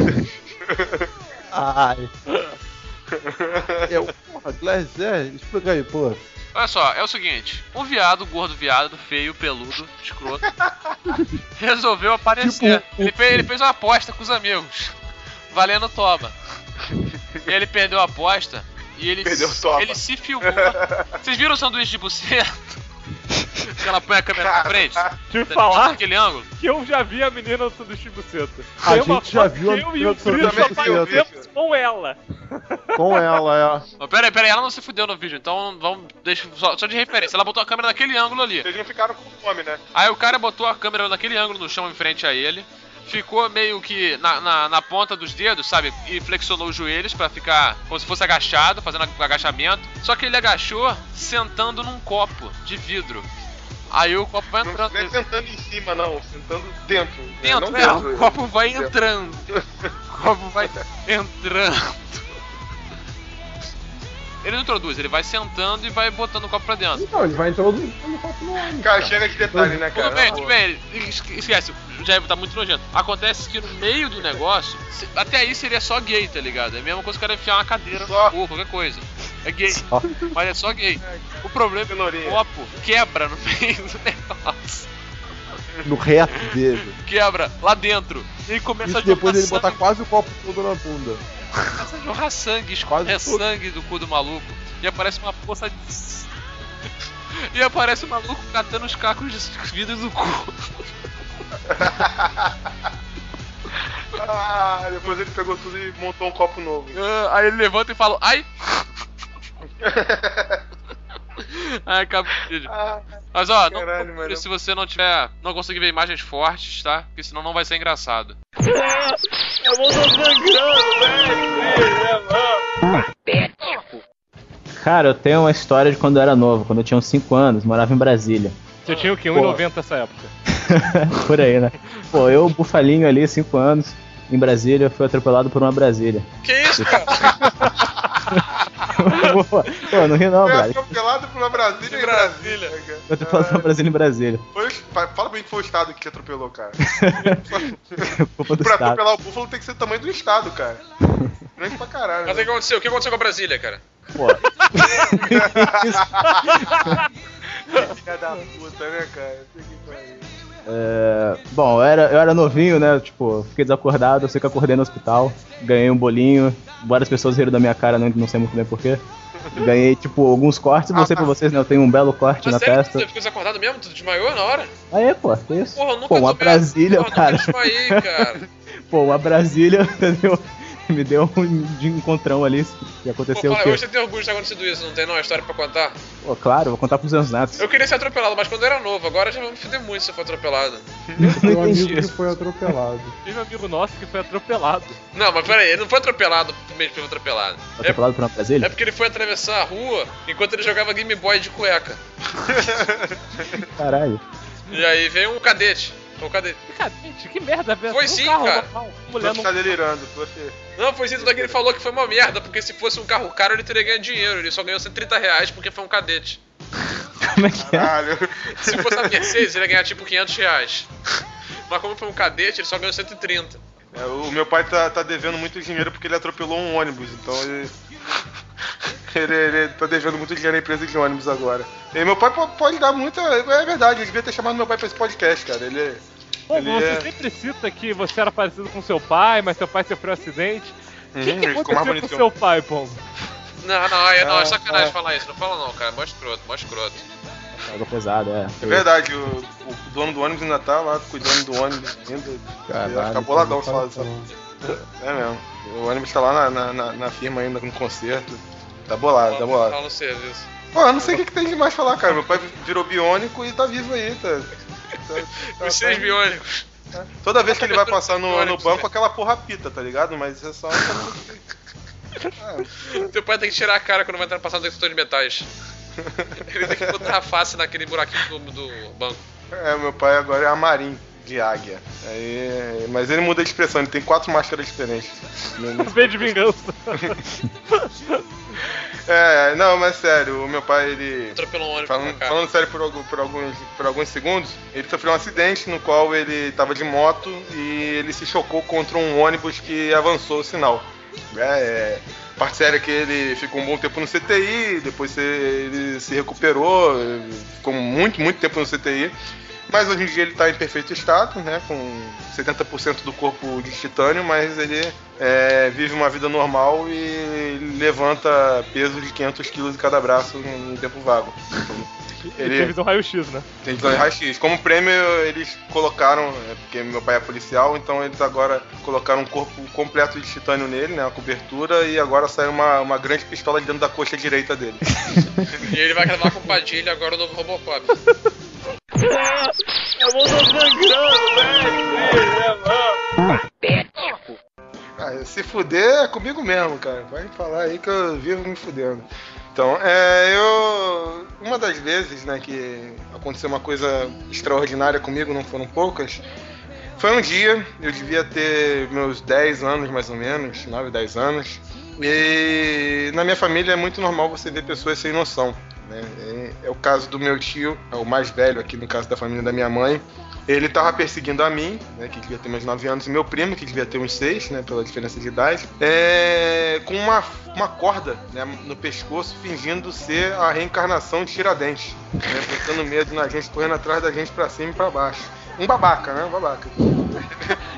Ai. Porra, Glass Ass, explica aí, pô. Olha só, é o seguinte, um viado, gordo viado, feio, peludo, escroto, resolveu aparecer. Tipo, Ele fez uma aposta com os amigos, valendo toba. E ele perdeu a aposta e ele se filmou. Vocês viram o sanduíche de buceta? Que ela põe a câmera na frente? Deixa eu falar Naquele ângulo. que eu já vi a menina do sanduíche de buceta. A gente já viu a eu e menina o do sanduíche Brito de buceta. aparecemos com ela. Com ela, é. Oh, pera aí, ela não se fudeu no vídeo, então vamos, deixa só de referência. Ela botou a câmera naquele ângulo ali. Vocês não ficaram com fome, né? Aí o cara botou a câmera naquele ângulo no chão em frente a ele. Ficou meio que na ponta dos dedos, sabe? E flexionou os joelhos pra ficar como se fosse agachado, fazendo agachamento. Só que ele agachou sentando num copo de vidro. Aí o copo vai entrando. Não é sentando em cima, não. Sentando dentro. Dentro, né? Não o copo vai entrando. O copo vai entrando. Ele não introduz, ele vai sentando e vai botando o copo pra dentro. Então, ele vai introduzindo o copo no ângulo. Cara, chega de detalhe, né, cara? Tudo bem, esquece, já tá muito nojento. Acontece que no meio do negócio, até aí seria só gay, tá ligado? É a mesma coisa que o cara enfiar uma cadeira no cu, qualquer coisa. É gay, mas é só gay. O problema é que o copo quebra no meio do negócio. No reto dele. Quebra lá dentro. E aí começa Isso a jorrar depois ele sangue. botar quase o copo todo na bunda. Começa a jorrar sangue, Quase escorrer tudo. sangue do cu do maluco. E aparece uma poça de... E aparece o maluco catando os cacos de vidro do cu. Depois ele pegou tudo e montou um copo novo. Aí ele levanta e fala, ai! Ai, acaba o vídeo. Mas ó, Caralho, mano. se você não conseguir ver imagens fortes, tá? Porque senão não vai ser engraçado. Eu vou sangrando, velho. Cara, eu tenho uma história de quando eu era novo, quando eu tinha uns 5 anos, morava em Brasília. Você tinha o quê? 1,90 nessa época? Por aí, né? Pô, eu, bufalinho ali, 5 anos, em Brasília, fui atropelado por uma Brasília. Que isso, cara? Pô, não ri não, Foi Brad. atropelado por uma Brasília em Brasília. Fui atropelado por uma Brasília em Brasília. Fala pra mim que foi o estado que te atropelou, cara. Culpa do Pra estado. atropelar o búfalo tem que ser o tamanho do estado, cara. Grande pra caralho. Mas aí o que aconteceu? O que aconteceu com a Brasília, cara? Pô, Filha da puta, né, cara? Puta que pariu. bom, eu era novinho, né? Tipo, fiquei desacordado, eu sei que acordei no hospital, ganhei um bolinho, várias pessoas riram da minha cara, não sei muito bem porquê. Ganhei, tipo, alguns cortes, mostrei pra vocês, né? Eu tenho um belo corte Mas na sério, testa. você ficou desacordado mesmo? Tu desmaiou na hora? Aí, pô, que isso? Porra, eu nunca Pô, uma Brasília, Porra, cara. nunca desmaiei, cara. Pô, uma Brasília, entendeu? Me deu um de encontrão ali, que aconteceu Pô, o fala, quê? hoje você tem orgulho de ter acontecido isso, não tem não? Uma história pra contar? Pô, claro, vou contar pros anos netos. Eu queria ser atropelado, mas quando eu era novo, agora já vai me fuder muito se eu for atropelado. Não Meu entendi amigo que isso. foi atropelado. Teve um amigo nosso que foi atropelado. Não, mas peraí, ele não foi atropelado mesmo que foi atropelado. Atropelado por uma É Brasília? porque ele foi atravessar a rua enquanto ele jogava Game Boy de cueca. Caralho. E aí veio um cadete. Um cadete. Cadete, que merda, velho. Foi Um sim, carro cara. normal, Você tá delirando, você. Não, foi isso daqui, ele falou que foi uma merda, porque se fosse um carro caro ele teria ganho dinheiro. Ele só ganhou R$130 porque foi um cadete. Como é que é? Caralho. Se fosse a Mercedes, ele ia ganhar tipo R$500. Mas como foi um cadete, ele só ganhou 130. O meu pai tá devendo muito dinheiro porque ele atropelou um ônibus, então ele tá devendo muito dinheiro à empresa de ônibus agora. E meu pai pode dar muita. É verdade, eu devia ter chamado meu pai pra esse podcast, cara. Pô, Ele você é- sempre cita que você era parecido com seu pai, mas seu pai sofreu um acidente. O que ele ficou mais aconteceu bonito com que eu. seu pai, Pombo? Não, é sacanagem falar isso. Não fala não, cara. Mó escroto, mó escroto. Algo pesado, é. É verdade, o dono do ônibus ainda tá lá cuidando do ônibus ainda. Caralho, Tá boladão, cara, sabe? É mesmo. O ônibus tá lá na firma ainda com conserto. Tá bolado, tá bolado. Fala no serviço. Pô, eu não sei o que tem de mais falar, cara. Meu pai virou biônico e tá vivo aí, tá. Os 6 biônicos. Toda vez que ele vai passar no Biônicos, banco, né? aquela porra pita, tá ligado? Mas é só. Teu pai tem que tirar a cara quando vai entrar passar no detector de metais. Ele tem que botar a face naquele buraquinho do banco. Meu pai agora é amarim de águia. Mas ele muda de expressão, ele tem 4 máscaras diferentes. V de vingança. Não, mas sério, o meu pai, ele. Atropelou um ônibus na cara. Falando sério por alguns segundos, ele sofreu um acidente no qual ele tava de moto e ele se chocou contra um ônibus que avançou o sinal. Parte séria é que ele ficou um bom tempo no CTI, depois ele se recuperou, ficou muito tempo no CTI, mas hoje em dia ele tá em perfeito estado, né, com 70% do corpo de titânio, mas ele vive uma vida normal e levanta peso de 500 quilos em cada braço no tempo vago. Ele tem visão raio-x, né? Tem visão de raio-x. Como prêmio, eles colocaram, porque meu pai é policial, então eles agora colocaram um corpo completo de titânio nele, né, uma cobertura, e agora sai uma grande pistola de dentro da coxa direita dele. E ele vai gravar com o Padilha agora o novo Robocop. Eu vou sangrando, velho. Se fuder é comigo mesmo, cara. Vai falar aí que eu vivo me fudendo. Então, uma das vezes, né, que aconteceu uma coisa extraordinária comigo, não foram poucas, foi um dia, eu devia ter meus 10 anos mais ou menos, 9, 10 anos, e na minha família é muito normal você ver pessoas sem noção, né? É o caso do meu tio, é o mais velho aqui no caso da família da minha mãe. Ele tava perseguindo a mim, né, que devia ter mais 9 anos, e meu primo, que devia ter uns 6, né, pela diferença de idade, com uma corda, né, no pescoço, fingindo ser a reencarnação de Tiradentes, né, botando medo na gente, correndo atrás da gente pra cima e pra baixo. Um babaca, né, um babaca.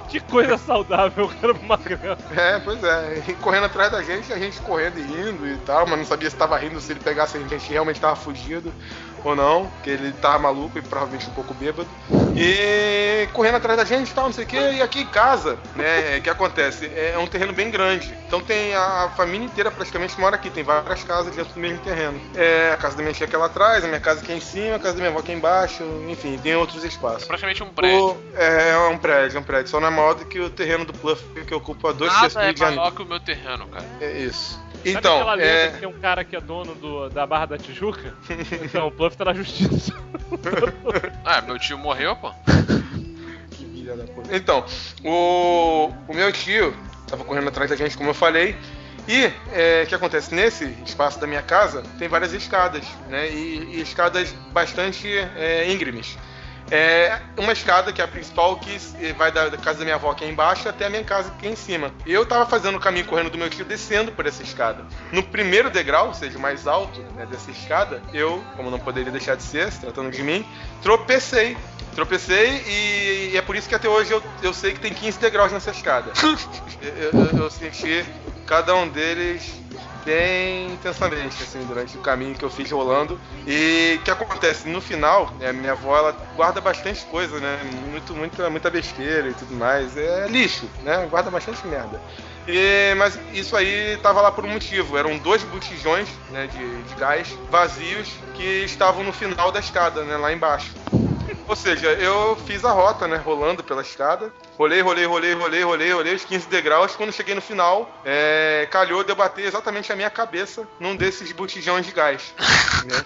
Que coisa saudável, cara, pra uma criança. Pois é. E correndo atrás da gente, a gente correndo e rindo e tal, mas não sabia se tava rindo, se ele pegasse a gente realmente tava fugido ou não, porque ele tava maluco e provavelmente um pouco bêbado. E correndo atrás da gente e tal, não sei o que. E aqui em casa, né, o que acontece? É um terreno bem grande. Então tem a família inteira praticamente mora aqui. Tem várias casas dentro do mesmo terreno. A casa da minha tia aqui lá atrás, a minha casa aqui em cima, a casa da minha avó aqui embaixo. Enfim, tem outros espaços. Praticamente um prédio. É um prédio. Só não é maior do que o terreno do Pluff, que ocupa 2 terços do Rio de Janeiro. Maior que o meu terreno, cara. É isso. Sabe Então, aquela lenda que tem um cara que é dono da Barra da Tijuca? Então, o Pluff tá na justiça. Meu tio morreu, pô. Que filha da puta. Então, o meu tio tava correndo atrás da gente, como eu falei. E o que acontece? Nesse espaço da minha casa tem várias escadas, né? E escadas bastante íngremes. Uma escada que é a principal, que vai da casa da minha avó aqui embaixo até a minha casa aqui em cima. Eu tava fazendo o caminho correndo do meu tio, descendo por essa escada. No primeiro degrau, ou seja, o mais alto, né, dessa escada, eu, como não poderia deixar de ser, se tratando de mim, tropecei e é por isso que até hoje eu sei que tem 15 degraus nessa escada. eu senti cada um deles bem intensamente, assim, durante o caminho que eu fiz rolando. E o que acontece? No final, a minha avó, ela guarda bastante coisa, né? Muita besteira e tudo mais. É lixo, né? Guarda bastante merda. Mas isso aí tava lá por um motivo. Eram 2 botijões, né, de gás vazios que estavam no final da escada, né? Lá embaixo. Ou seja, eu fiz a rota, né, rolando pela escada. Rolei os 15 degraus. Quando cheguei no final, calhou de eu bater exatamente a minha cabeça num desses botijões de gás. Né?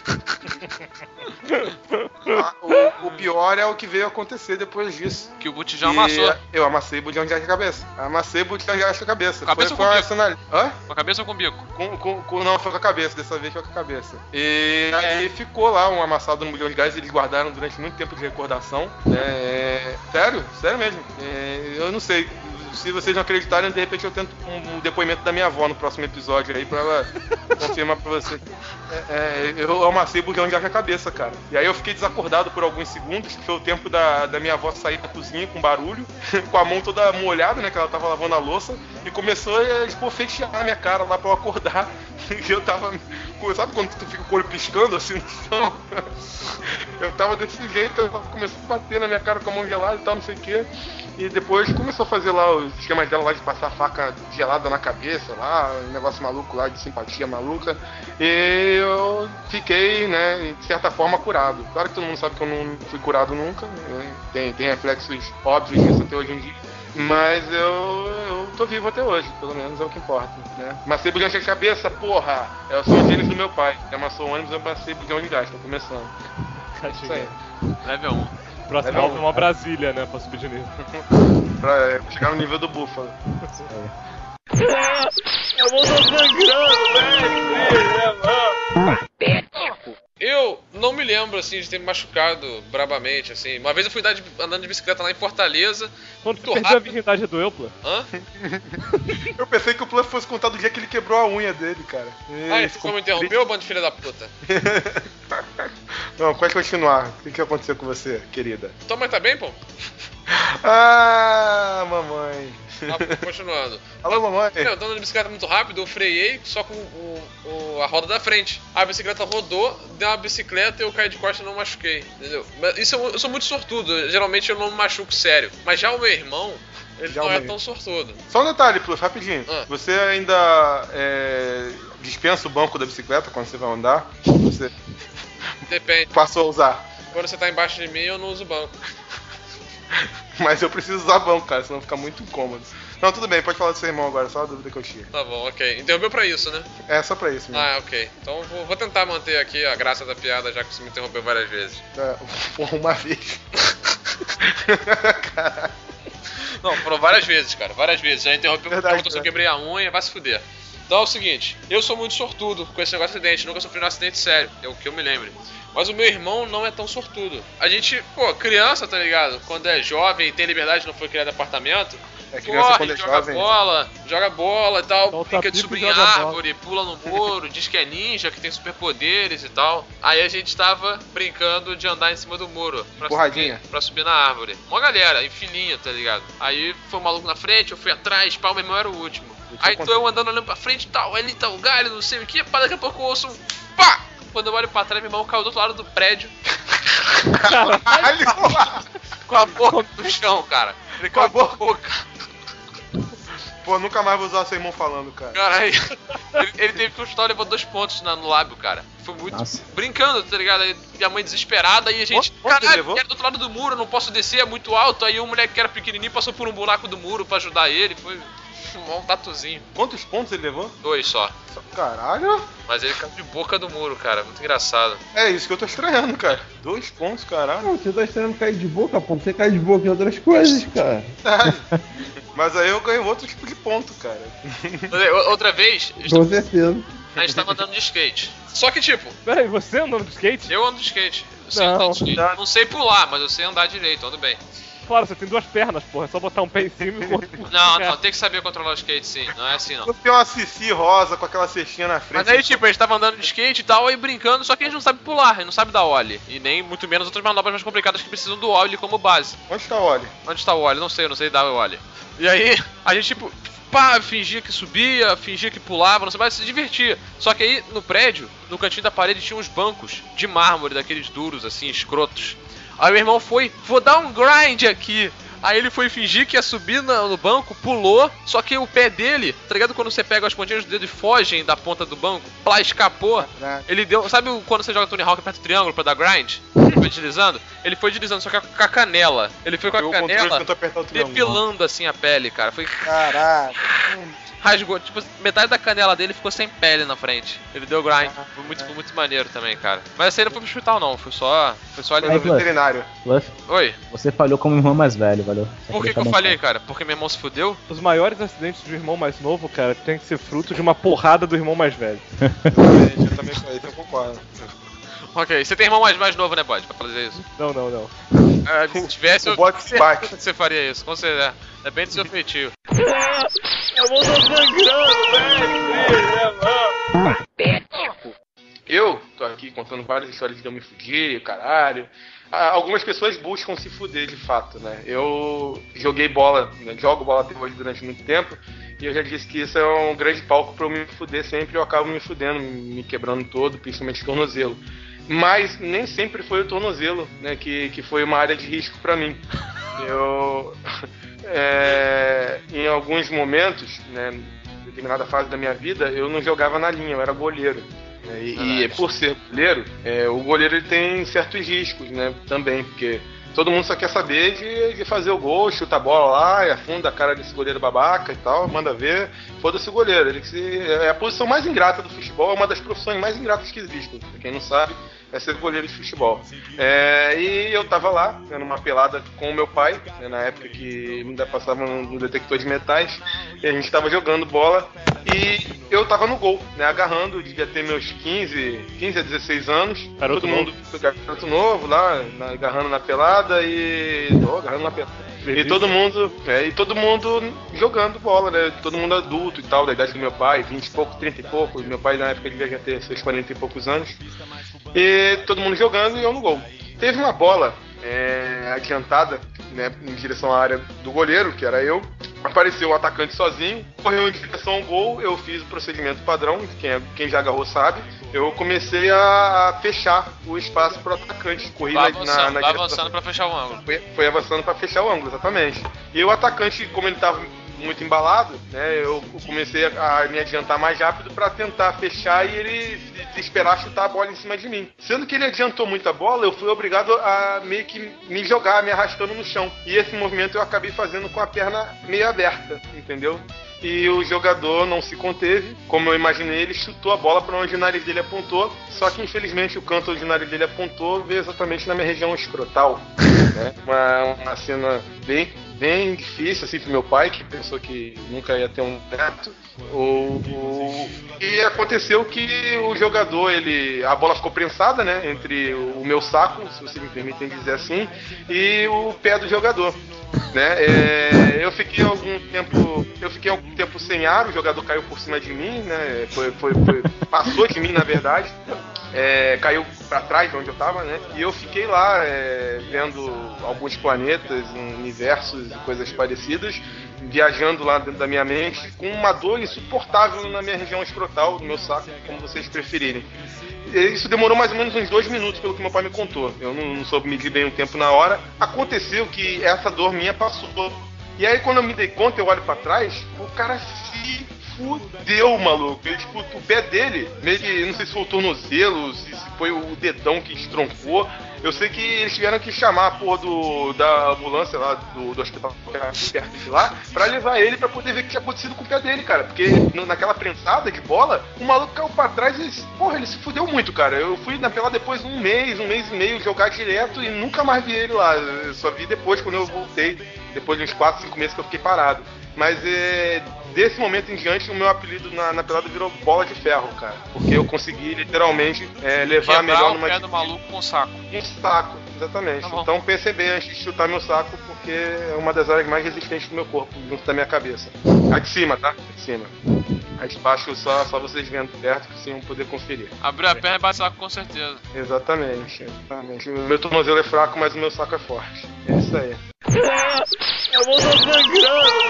O pior é o que veio acontecer depois disso. Que o botijão amassou. Eu amassei o botijão de gás na cabeça. Cabeça Foi ou com bico? Hã? Com a cabeça ou com o bico? Não, foi com a cabeça. Dessa vez foi com a cabeça. E aí ficou lá um amassado no botijão de gás. Eles guardaram durante muito tempo de recordação. Sério mesmo. Eu não sei. Se vocês não acreditarem, de repente eu tento um depoimento da minha avó no próximo episódio aí pra ela confirmar pra você. Eu amassei o botijão de gás na cabeça, cara. E aí eu fiquei desacordado por alguns segundos, que foi o tempo da minha avó sair da cozinha com barulho, com a mão toda molhada, né, que ela tava lavando a louça, e começou a esbofetear a minha cara lá pra eu acordar. E eu tava... Sabe quando tu fica com o olho piscando assim no chão? Eu tava desse jeito, ela começou a bater na minha cara com a mão gelada e tal, não sei o quê. E depois começou a fazer lá os esquemas dela lá de passar a faca gelada na cabeça lá, um negócio maluco lá de simpatia maluca. E eu fiquei, né, de certa forma curado. Claro que todo mundo sabe que eu não fui curado nunca, né? Tem reflexos óbvios disso até hoje em dia. Mas eu tô vivo até hoje, pelo menos é o que importa, né? Amassei bujão de cabeça, porra! Eu sou o gênio do meu pai, que amassou o ônibus, eu amassei bujão de gás, tá começando. Isso aí. Level 1. Próximo álbum é uma Brasília, né? Pra subir de nível. Pra chegar no nível do Búfalo. Eu vou sangrando, velho! Eu não me lembro, assim, de ter me machucado brabamente, assim. Uma vez eu fui andando de bicicleta lá em Fortaleza. Quando tu perdeu a virgindade do Eupla? Hã? Eu pensei que o Pluff fosse contar do dia que ele quebrou a unha dele, cara. Você só me interrompeu, bando de filha da puta? Não, pode continuar. O que aconteceu com você, querida? Tua mãe tá bem, pô? Ah, mamãe. Continuando. Alô, mamãe. Eu andando de bicicleta muito rápido, eu freiei só com a roda da frente. A bicicleta rodou, deu uma bicicleta e eu caí de costas e não machuquei, entendeu? Mas isso eu sou muito sortudo, geralmente eu não me machuco sério. Mas já o meu irmão, ele já não é tão sortudo. Só um detalhe, Pluff, rapidinho. Você ainda dispensa o banco da bicicleta quando você vai andar? Você Depende. passou a usar? Quando você tá embaixo de mim, eu não uso o banco. Mas eu preciso usar banco, cara, senão fica muito incômodo. Não, tudo bem, pode falar do seu irmão agora, só a dúvida que eu tinha. Tá bom, ok. Interrompeu pra isso, né? É, só pra isso mesmo. Ah, ok. Então vou tentar manter aqui a graça da piada, já que você me interrompeu várias vezes. Porra, uma vez. Caralho. Não, foram várias vezes, cara, várias vezes. Já interrompeu, perguntou se eu quebrei a unha, vai se fuder. Então é o seguinte, eu sou muito sortudo com esse negócio de acidente, nunca sofri um acidente sério, é o que eu me lembro. Mas o meu irmão não é tão sortudo. A gente, criança, tá ligado? Quando é jovem e tem liberdade, não foi criado em apartamento, criança quando corre, é joga bola e tal, Solta brinca de pipa e subir em joga bola. árvore, pula no muro, diz que é ninja, que tem superpoderes e tal. Aí a gente tava brincando de andar em cima do muro. Porradinha. Pra subir na árvore. Uma galera, em filinha, tá ligado? Aí foi um maluco na frente, eu fui atrás, pá, o meu irmão era o último. Aí tô eu andando olhando pra frente e tal, ali tá o galho, não sei o que, pá, daqui a pouco eu ouço um pá! Quando eu olho pra trás, meu irmão caiu do outro lado do prédio. Caralho! Com a boca no chão, cara. Ele Com a caiu com a boca. Pô, nunca mais vou usar seu irmão falando, cara. Cara, aí ele teve que chutar, levou 2 pontos no lábio, cara. Foi muito Nossa. brincando, tá ligado? Aí minha mãe desesperada, aí a gente, Quanto ele caralho, levou? era do outro lado do muro, eu não posso descer, é muito alto. Aí o moleque que era pequenininho passou por um buraco do muro pra ajudar ele, foi um tatuzinho. Quantos pontos ele levou? 2 só. Caralho! Mas ele caiu de boca do muro, cara, muito engraçado. É isso que eu tô estranhando, cara. 2 pontos, caralho. Não, você tá esperando cair de boca, pô. Você cai de boca em outras coisas, cara. Mas aí eu ganho outro tipo de ponto, cara. Outra vez, Com certeza. a gente tava andando de skate. Só que tipo, Peraí, você andando de skate? eu ando de skate. Eu sei Não. andar de skate. Não sei pular, mas eu sei andar direito, ando bem. Claro, você tem 2 pernas, porra. É só botar um pé em cima e o outro por Não, cima. não, tem que saber controlar o skate sim, não é assim não. Você tem uma Cici rosa com aquela cestinha na frente. Mas aí, tipo, a gente tava andando de skate e tal, aí brincando, só que a gente não sabe pular, a gente não sabe dar ollie. E nem muito menos outras manobras mais complicadas que precisam do ollie como base. Onde tá o Oli? Onde tá o ollie? Não sei dar o ollie. E aí, a gente, tipo, pá, fingia que subia, fingia que pulava, não sei mais, se divertia. Só que aí, no prédio, no cantinho da parede, tinha uns bancos de mármore, daqueles duros, assim, escrotos. Aí meu irmão foi, vou dar um grind aqui. Aí ele foi fingir que ia subir no banco, pulou, só que o pé dele, tá ligado quando você pega as pontinhas do dedo e fogem da ponta do banco? Plá, escapou. Ele deu, sabe quando você joga Tony Hawk e aperta o triângulo pra dar grind? Foi deslizando? Ele foi deslizando, só que com a canela. Ele foi com a Pegou o controle e canela tentou apertar o triângulo. depilando assim a pele, cara. Foi Caralho. rasgou, tipo, metade da canela dele ficou sem pele na frente. Ele deu grind. Foi muito maneiro também, cara. Mas essa aí não foi pro hospital não, foi só ali Foi no... no veterinário. Fluff, Oi, você falhou como irmão mais velho, valeu. Só por pra que eu deixar falei, bem cara? Porque meu irmão se fudeu? Os maiores acidentes do irmão mais novo, cara, tem que ser fruto de uma porrada do irmão mais velho. Eu também falei, então eu concordo. Ok, você tem irmão mais novo, né, Bode, pra fazer isso? Não. Se tivesse, O bode se bate. você faria isso, com certeza. É bem do seu feitio. Eu tô aqui contando várias histórias de eu me fudir, caralho. Algumas pessoas buscam se fuder de fato, né? Eu joguei bola, né? Jogo bola até hoje durante muito tempo. E eu já disse que isso é um grande palco pra eu me fuder sempre. Eu acabo me fudendo, me quebrando todo, principalmente o tornozelo. Mas nem sempre foi o tornozelo, né? Que foi uma área de risco pra mim. Eu... em alguns momentos, né? Em determinada fase da minha vida, eu não jogava na linha, eu era goleiro. E por ser goleiro, o goleiro ele tem certos riscos, né, também, porque todo mundo só quer saber de fazer o gol, chuta a bola lá, e afunda a cara desse goleiro babaca e tal, manda ver, foda-se o goleiro. É a posição mais ingrata do futebol, é uma das profissões mais ingratas que existem, pra quem não sabe, é ser goleiro de futebol. E eu tava lá, numa pelada com o meu pai, né, na época que ainda passava no detector de metais, e a gente tava jogando bola, e eu tava no gol, né, agarrando, devia ter meus 15 a 16 anos, Garoto todo mundo, garoto novo lá, agarrando na pelada agarrando na pelada. E todo mundo jogando bola, né? Todo mundo adulto e tal, da idade do meu pai, 20 e pouco, 30 e pouco. Meu pai na época devia já ter seus 40 e poucos anos. E todo mundo jogando e eu no gol. Teve uma bola adiantada, né, em direção à área do goleiro, que era eu. Apareceu o atacante sozinho, correu em direção ao gol, eu fiz o procedimento padrão, quem já agarrou sabe. Eu comecei a fechar o espaço pro atacante. Corri Vai na avançando pra fechar o ângulo. Foi avançando para fechar o ângulo, exatamente. E o atacante, como ele estava muito embalado, né, eu comecei a me adiantar mais rápido para tentar fechar e ele desesperar chutar a bola em cima de mim. Sendo que ele adiantou muito a bola, eu fui obrigado a meio que me jogar, me arrastando no chão. E esse movimento eu acabei fazendo com a perna meio aberta, entendeu? E o jogador não se conteve, como eu imaginei, ele chutou a bola para onde o nariz dele apontou, só que infelizmente o canto onde o nariz dele apontou veio exatamente na minha região escrotal, né? Uma cena bem difícil assim pro meu pai, que pensou que nunca ia ter um neto. O E aconteceu que o jogador, a bola ficou prensada, né, entre o meu saco, se você me permitem dizer assim, e o pé do jogador, né? Eu fiquei algum tempo sem ar, o jogador caiu por cima de mim, né? Passou de mim, na verdade. Caiu pra trás de onde eu tava, né? E eu fiquei lá vendo alguns planetas, universos e coisas parecidas, viajando lá dentro da minha mente, com uma dor insuportável na minha região escrotal, no meu saco, como vocês preferirem. Isso demorou mais ou menos uns 2 minutos, pelo que meu pai me contou. Eu não soube medir bem o tempo na hora. Aconteceu que essa dor minha passou. E aí, quando eu me dei conta, eu olho pra trás, o cara se fudeu, maluco. Ele, tipo, o pé dele, meio que, não sei se foi o tornozelo, se foi o dedão que estroncou. Eu sei que eles tiveram que chamar a porra da ambulância lá, do hospital que era perto de lá, pra levar ele pra poder ver o que tinha acontecido com o pé dele, cara. Porque naquela prensada de bola, o maluco caiu pra trás e, porra, ele se fudeu muito, cara. Eu fui na pela depois um mês e meio jogar direto e nunca mais vi ele lá. Eu só vi depois, quando eu voltei, depois de uns 4, 5 meses que eu fiquei parado. Mas desse momento em diante, o meu apelido na pelada virou Bola de Ferro, cara. Porque eu consegui, literalmente, levar melhor numa... o pé do maluco com saco. Um saco, exatamente. Tá bom. Então pensei bem antes de chutar meu saco, porque é uma das áreas mais resistentes do meu corpo, junto da minha cabeça. A de cima, tá? A de cima. A de baixo só vocês vendo perto que vocês vão poder conferir. Abriu a perna e bate saco com certeza. Exatamente. O meu tornozelo é fraco, mas o meu saco é forte. É isso aí. Eu vou sangrando,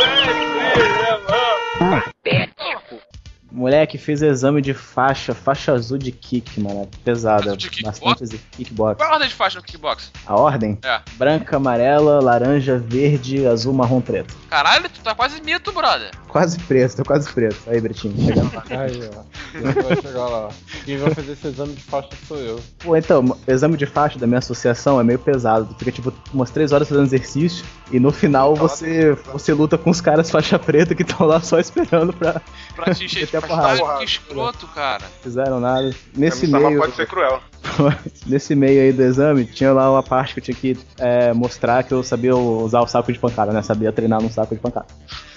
velho! Moleque fez exame de faixa azul de kick, mano. Pesada. Azul de kickbox? Bastante kickbox. Qual é a ordem de faixa no kickbox? A ordem? É. Branca, amarela, laranja, verde, azul, marrom, preto. Caralho, tu tá quase mito, brother. Quase preto, tô quase preto. Aí, Bretinho, chegando lá. Aí, ó. Quem vai chegar lá? Quem vai fazer esse exame de faixa sou eu. Pô, então, exame de faixa da minha associação é meio pesado. Tu fica, tipo, umas 3 horas fazendo exercício e no final você luta com os caras faixa preta que estão lá só esperando pra te encher de porrada. porrada. Que escroto, cara. Fizeram nada. Nesse Essa meio... pode ser cruel. Nesse meio aí do exame, tinha lá uma parte que eu tinha que mostrar que eu sabia usar o saco de pancada, né? Sabia treinar num saco de pancada.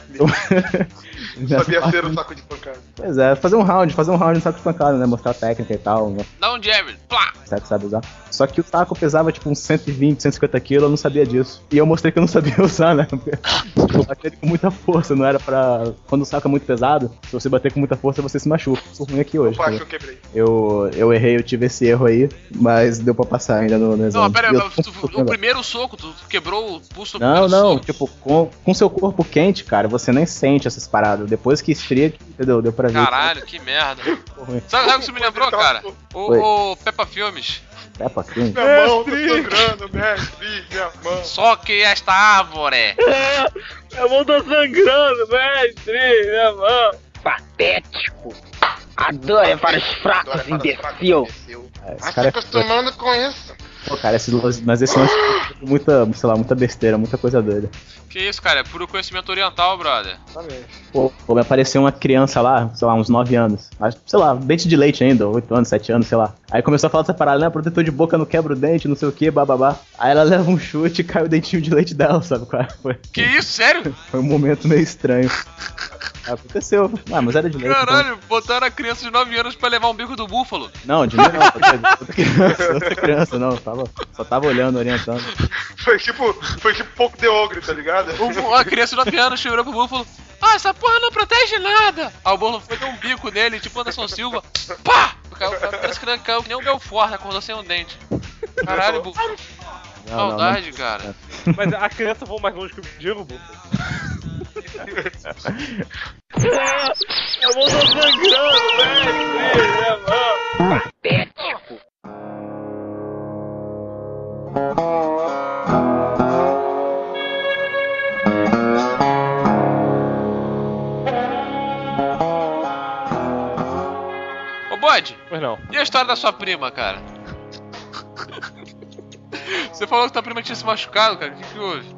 Sabia ser um saco de pancada. Pois é, fazer um round no saco de pancada, né? Mostrar a técnica e tal, né? Dá um jab, plá! Sabe usar. Só que o saco pesava tipo uns 120, 150 quilos, eu não sabia disso. E eu mostrei que eu não sabia usar, né? Eu bati com muita força, não era pra... Quando o saco é muito pesado, se você bater com muita força, você se machuca. Isso ruim aqui hoje. Opa, acho que eu quebrei. Eu errei, eu tive esse erro aí, mas deu pra passar ainda no exame. Não, pera, o primeiro soco, tu quebrou o pulso do Não, primeiro soco. tipo, com seu corpo quente, cara, você nem sente essas paradas. Depois que esfria, entendeu? Deu pra ver. Caralho, que merda. Sabe o que você me lembrou, cara? O Peppa Filmes. Peppa Filmes? Minha mão tá sangrando, mestre, minha mão. Só que esta árvore. Minha mão tá sangrando, mestre! Minha mão! Patético! A dor é para os fracos, imbecil! Esse Vai se cara acostumando com isso. Pô, cara, mas esse lance é muita, sei lá, muita besteira, muita coisa doida. Que isso, cara? É puro conhecimento oriental, brother. Pô, me apareceu uma criança lá, sei lá, uns 9 anos. Sei lá, dente de leite ainda, 8 anos, 7 anos, sei lá. Aí começou a falar dessa parada, né? Protetor de boca não quebra o dente, não sei o que, bababá. Aí ela leva um chute e cai o dentinho de leite dela, sabe qual é? Que isso, sério? Foi um momento meio estranho. Aconteceu. Ah, mas era de leite. Caralho, então... botaram a criança de 9 anos pra levar um bico do búfalo. Não, de mim não, outra criança, não, só tava olhando, orientando. Foi tipo pouco de ogre, tá ligado? A criança de 9 anos chorou pro búfalo. Ah, essa porra não protege nada. Aí o búfalo foi dar um bico nele, tipo Anderson Silva. Pá! Parece que ele caiu que nem o Belfort, acordou sem um dente. Caralho, búfalo. Maldade, cara. Mas a criança voa mais longe que o Diego, búfalo. Eu vou tô sangrando, mestre! Minha mão! Patético! Ô, Bode, Pois não. e a história da sua prima, cara? Você falou que tua prima tinha se machucado, cara. O que houve?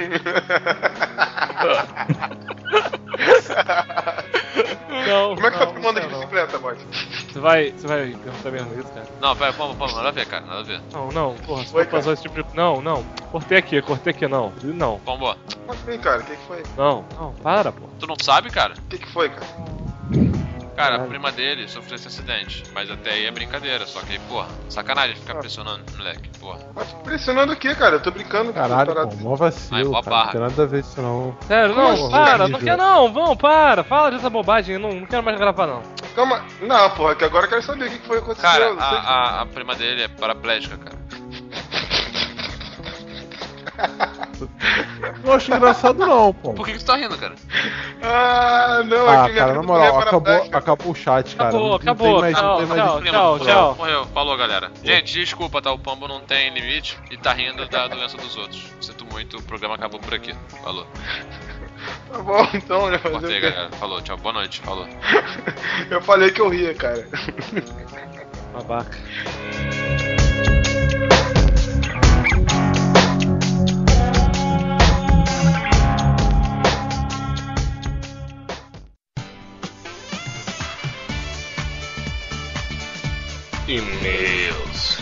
Não. Como é que tua prima anda de bicicleta, boy? Você vai perguntar mesmo isso, cara? Não, pera, vamos, nada a ver, cara, nada a ver. Não, porra, você Oi, vai fazer esse tipo de... Não, cortei aqui, não. Não, Vambora. Mas vem, cara, o que foi? não, para, pô. Tu não sabe, cara? O que foi, cara? Cara, a prima dele sofreu esse acidente, mas até aí é brincadeira, só que aí, porra, sacanagem ficar pressionando o moleque, porra. Mas pressionando o quê, cara? Eu tô brincando com Caralho, parada. pô, mó vacilo, Ai, boa cara. Não barra. tem nada a ver isso, não. Sério, Como não, assim? para, não Horrível. quer não, vamos, para, fala dessa bobagem, não quero mais gravar não. Calma. Não, porra, que agora eu quero saber o que foi que aconteceu. Cara, não sei. a prima dele é paraplégica, cara. Não acho engraçado, não, pô. Por que tu tá rindo, cara? Ah, não, Ah, é que minha cara, na prima moral, também é paraplégica. acabou o chat, cara. Acabou, Não acabou, tem mais, tchau, não tem mais tchau, isso. tchau, tchau. Morreu, falou, galera. Gente, desculpa, tá? O Pombo não tem limite e tá rindo da doença dos outros. Sinto muito, o programa acabou por aqui. Falou. Tá bom, então, né? Fazer Cortei, o quê? galera. Falou, tchau, boa noite. Falou. Eu falei que eu ria, cara. Babaca. E-mails.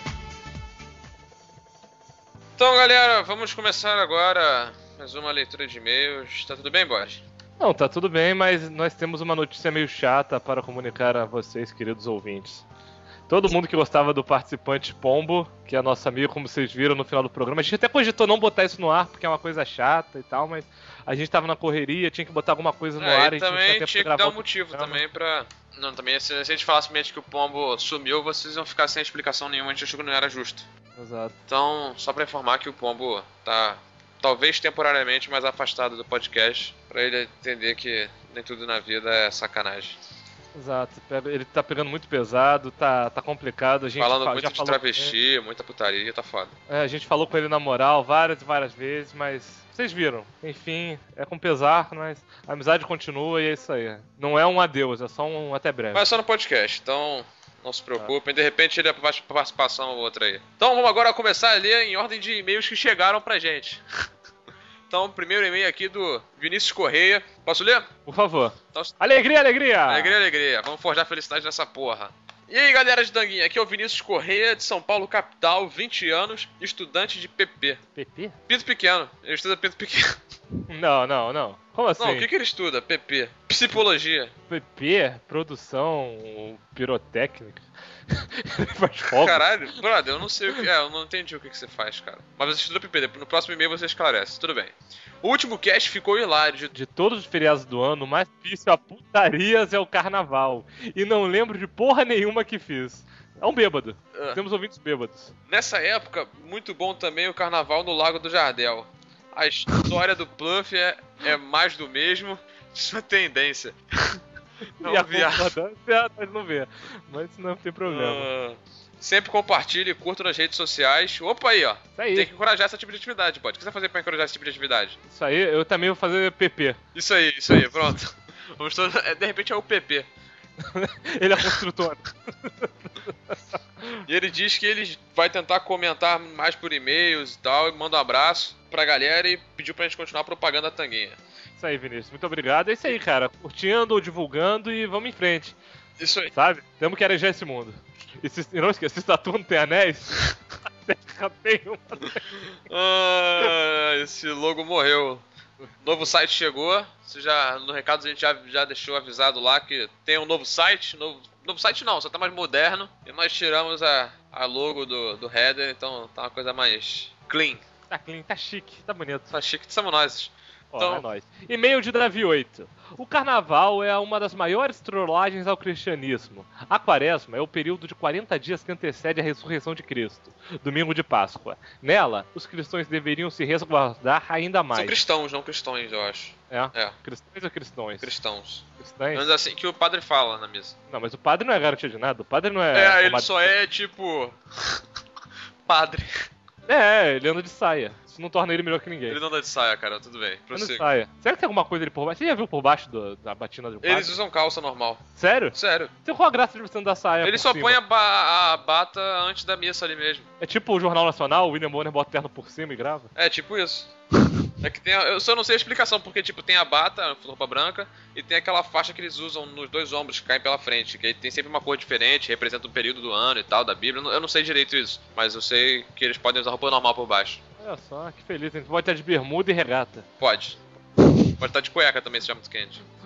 Então, galera, vamos começar agora mais uma leitura de e-mails. Tá tudo bem, Boris? Não, tá tudo bem, mas nós temos uma notícia meio chata para comunicar a vocês, queridos ouvintes. Todo mundo que gostava do participante Pombo, que é nosso amigo, como vocês viram no final do programa, a gente até cogitou não botar isso no ar, porque é uma coisa chata e tal, mas a gente tava na correria, tinha que botar alguma coisa no ar. E a gente também não tinha tinha que dar um outro motivo programa. também pra... Não, também se a gente falasse mesmo que o Pombo sumiu, vocês iam ficar sem explicação nenhuma, a gente achou que não era justo. Exato. Então, só pra informar que o Pombo tá, talvez temporariamente, mais afastado do podcast, pra ele entender que nem tudo na vida é sacanagem. Exato, ele tá pegando muito pesado, tá complicado. A gente Falando já muito de falou travesti, muita putaria, tá foda. com ele. A gente falou com ele na moral várias e várias vezes, mas vocês viram. Enfim, é com pesar, mas a amizade continua e é isso aí. Não é um adeus, é só um até breve. Mas só no podcast, então não se preocupem. De repente ele é participação ou outra aí. Então vamos agora começar a ler em ordem de e-mails que chegaram pra gente. Então, primeiro e-mail aqui do Vinícius Correia. Posso ler? Por favor. Então, Alegria, alegria! alegria, alegria. Vamos forjar felicidade nessa porra. E aí, galera de Danguinha, aqui é o Vinícius Correia, de São Paulo, capital, 20 anos, estudante de PP. PP? Pinto pequeno. Ele estuda pinto pequeno. Não. Como assim? Não, o que ele estuda? PP. Psicologia. PP? Produção pirotécnica? Ele faz fogo? Caralho, brother, eu não sei o que. Eu não entendi o que você faz, cara. Mas você estuda PP, no próximo e-mail você esclarece. Tudo bem. O último cast ficou hilário. De todos os feriados do ano, o mais difícil a putarias é o carnaval. E não lembro de porra nenhuma que fiz. É um bêbado. Temos ouvintes bêbados. Nessa época, muito bom também o carnaval no Lago do Jardel. A história do Pluff é mais do mesmo, sua tendência. Não e a viaja. concordância, nós não vê. Mas isso não tem problema. Sempre compartilhe e curta nas redes sociais. Opa aí, ó. Isso aí. Tem que encorajar essa tipo de atividade, pode. O que você vai fazer pra encorajar esse tipo de atividade? Isso aí, eu também vou fazer PP. Isso aí, pronto. Vamos de repente é o PP. Ele é construtor. E ele diz que ele vai tentar comentar mais por e-mails e tal, e manda um abraço pra galera e pediu pra gente continuar propagando a Tanguinha. Isso aí, Vinícius. Muito obrigado. É isso aí, cara. Curtindo ou divulgando e vamos em frente. Isso aí. Sabe? Temos que arejar esse mundo. E não esqueça, se Saturno tem anéis, a Terra tem esse logo morreu. Novo site chegou. Você já, no recado a gente já deixou avisado lá que tem um novo site. Novo site não, só tá mais moderno. E nós tiramos a logo do header, então tá uma coisa mais clean. Tá clean, tá chique, tá bonito. Tá chique, somos nós. Então, é nóis. E-mail de Davi 8. O carnaval é uma das maiores trollagens ao cristianismo. A quaresma é o período de 40 dias que antecede a ressurreição de Cristo, domingo de Páscoa. Nela, os cristãos deveriam se resguardar ainda mais. São cristãos, não cristões, eu acho. É? Cristãos ou cristões? Cristãos. Cristãos? Mas assim que o padre fala na mesa. Não, mas o padre não é garantia de nada. O padre não é... Ele só é tipo... padre. Ele anda de saia. Isso não torna ele melhor que ninguém. Ele não anda de saia, cara, tudo bem. Anda de saia. Será que tem alguma coisa ali por baixo? Você já viu por baixo da batina do padre? Eles usam calça normal. Sério? Sério. Então qual a graça de você andar saia? Ele por só cima? põe a bata antes da missa ali mesmo. É tipo o Jornal Nacional, o William Bonner bota o terno por cima e grava? É tipo isso. É que tem eu só não sei a explicação, porque tipo, tem a bata, a roupa branca, e tem aquela faixa que eles usam nos dois ombros que caem pela frente, que aí tem sempre uma cor diferente, representa o período do ano e tal, da Bíblia. Eu não sei direito isso, mas eu sei que eles podem usar roupa normal por baixo. Olha só, que feliz, a gente pode estar de bermuda e regata. Pode. Pode estar de cueca também se estiver muito quente.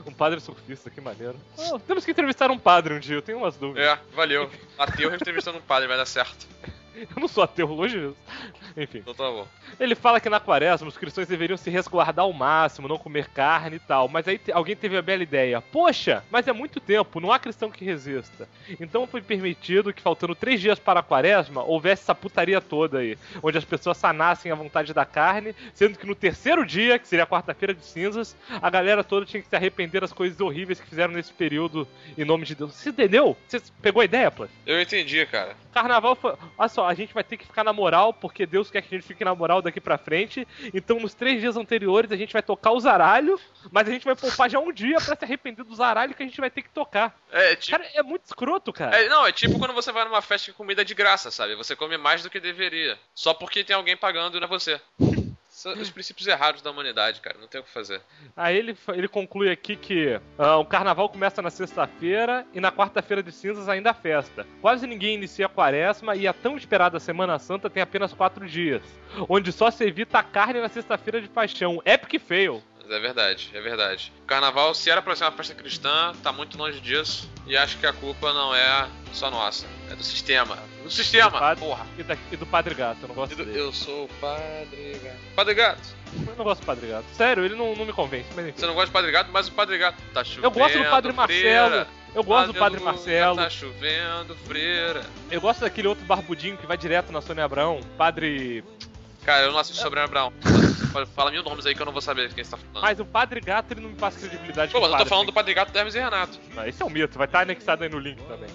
Um padre surfista, que maneiro. Temos que entrevistar um padre um dia, eu tenho umas dúvidas. É, valeu. Ateu entrevistando um padre, vai dar certo. Eu não sou ateu, longe disso. Enfim. Então tá bom. Ele fala que na quaresma os cristãos deveriam se resguardar ao máximo, não comer carne e tal. Mas aí alguém teve a bela ideia. Poxa, mas é muito tempo, não há cristão que resista. Então foi permitido que, faltando 3 dias para a quaresma, houvesse essa putaria toda aí. Onde as pessoas sanassem a vontade da carne, sendo que no terceiro dia, que seria a quarta-feira de cinzas, a galera toda tinha que se arrepender das coisas horríveis que fizeram nesse período em nome de Deus. Você entendeu? Você pegou a ideia, pô? Eu entendi, cara. Carnaval foi... Olha só, a gente vai ter que ficar na moral, porque Deus quer que a gente fique na moral daqui pra frente. Então, nos 3 dias anteriores, a gente vai tocar o zaralho, mas a gente vai poupar já um dia pra se arrepender do zaralho que a gente vai ter que tocar. Cara, é muito escroto, cara. Não, é tipo quando você vai numa festa com comida de graça, sabe? Você come mais do que deveria. Só porque tem alguém pagando e não é você. São os princípios errados da humanidade, cara. Não tem o que fazer. Aí ele conclui aqui que o carnaval começa na sexta-feira e na quarta-feira de cinzas ainda há festa. Quase ninguém inicia a quaresma e a tão esperada Semana Santa tem apenas 4 dias, onde só se evita a carne na sexta-feira de paixão. Epic fail. É verdade, é verdade. O carnaval, se era pra ser uma festa cristã, tá muito longe disso. E acho que a culpa não é só nossa, é do sistema. Do sistema, porra. E do Padre Gato, eu não gosto dele. Eu sou o Padre Gato. Padre Gato. Eu não gosto do Padre Gato. Sério, ele não me convence, mas enfim. Você não gosta do Padre Gato, mas o Padre Gato tá chovendo. Eu gosto do Padre Marcelo. Freira. Eu gosto do Padre Marcelo. Tá chovendo, freira. Eu gosto daquele outro barbudinho que vai direto na Sônia Abrão, Padre... Cara, eu não assisto sobre Sônia Abrão. Fala 1000 nomes aí que eu não vou saber quem você tá falando. Mas o Padre Gato, ele não me passa credibilidade. Pô, mas eu tô falando do Padre Gato do Hermes e Renato. Esse é um mito, vai estar anexado aí no link também.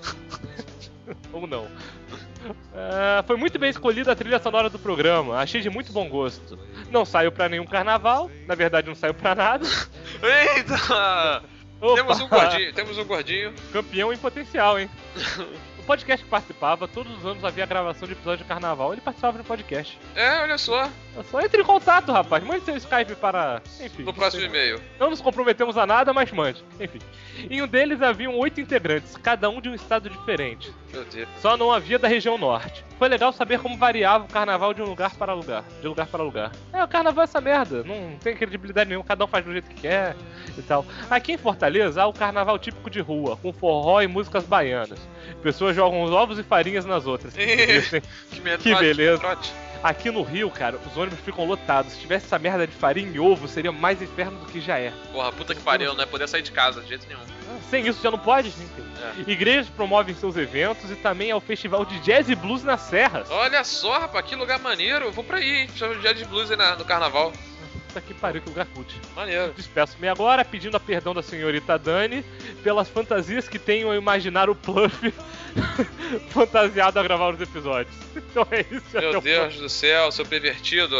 Ou não. Foi muito bem escolhida a trilha sonora do programa, achei de muito bom gosto. Não saiu pra nenhum carnaval, na verdade não saiu pra nada. Eita! Temos um gordinho. Campeão em potencial, hein? O podcast que participava, todos os anos havia gravação de episódio de carnaval, ele participava do podcast. Olha só. Só entre em contato, rapaz. Mande seu Skype para... Enfim. No próximo e-mail. Não nos comprometemos a nada, mas mande. Enfim. Em um deles haviam 8 integrantes, cada um de um estado diferente. Meu Deus. Só não havia da região norte. Foi legal saber como variava o carnaval de lugar para lugar. O carnaval é essa merda. Não tem credibilidade nenhuma, cada um faz do jeito que quer e tal. Aqui em Fortaleza há o carnaval típico de rua, com forró e músicas baianas. Pessoas jogam os ovos e farinhas nas outras. Que beleza. Aqui no Rio, cara, os ônibus ficam lotados. Se tivesse essa merda de farinha e ovo, seria mais inferno do que já é. Porra, puta que pariu, não é poder sair de casa de jeito nenhum. Sem isso já não pode? Igrejas promovem seus eventos e também é o festival de jazz e blues nas serras. Olha só, rapaz, que lugar maneiro. Eu vou pra aí, hein? Chama de jazz e blues aí no carnaval. Puta que pariu, que lugar cult. Maneiro. Despeço-me agora pedindo a perdão da senhorita Dani pelas fantasias que tenho ao imaginar o Pluff fantasiado a gravar os episódios. Então é isso. Meu Deus do céu, seu pervertido.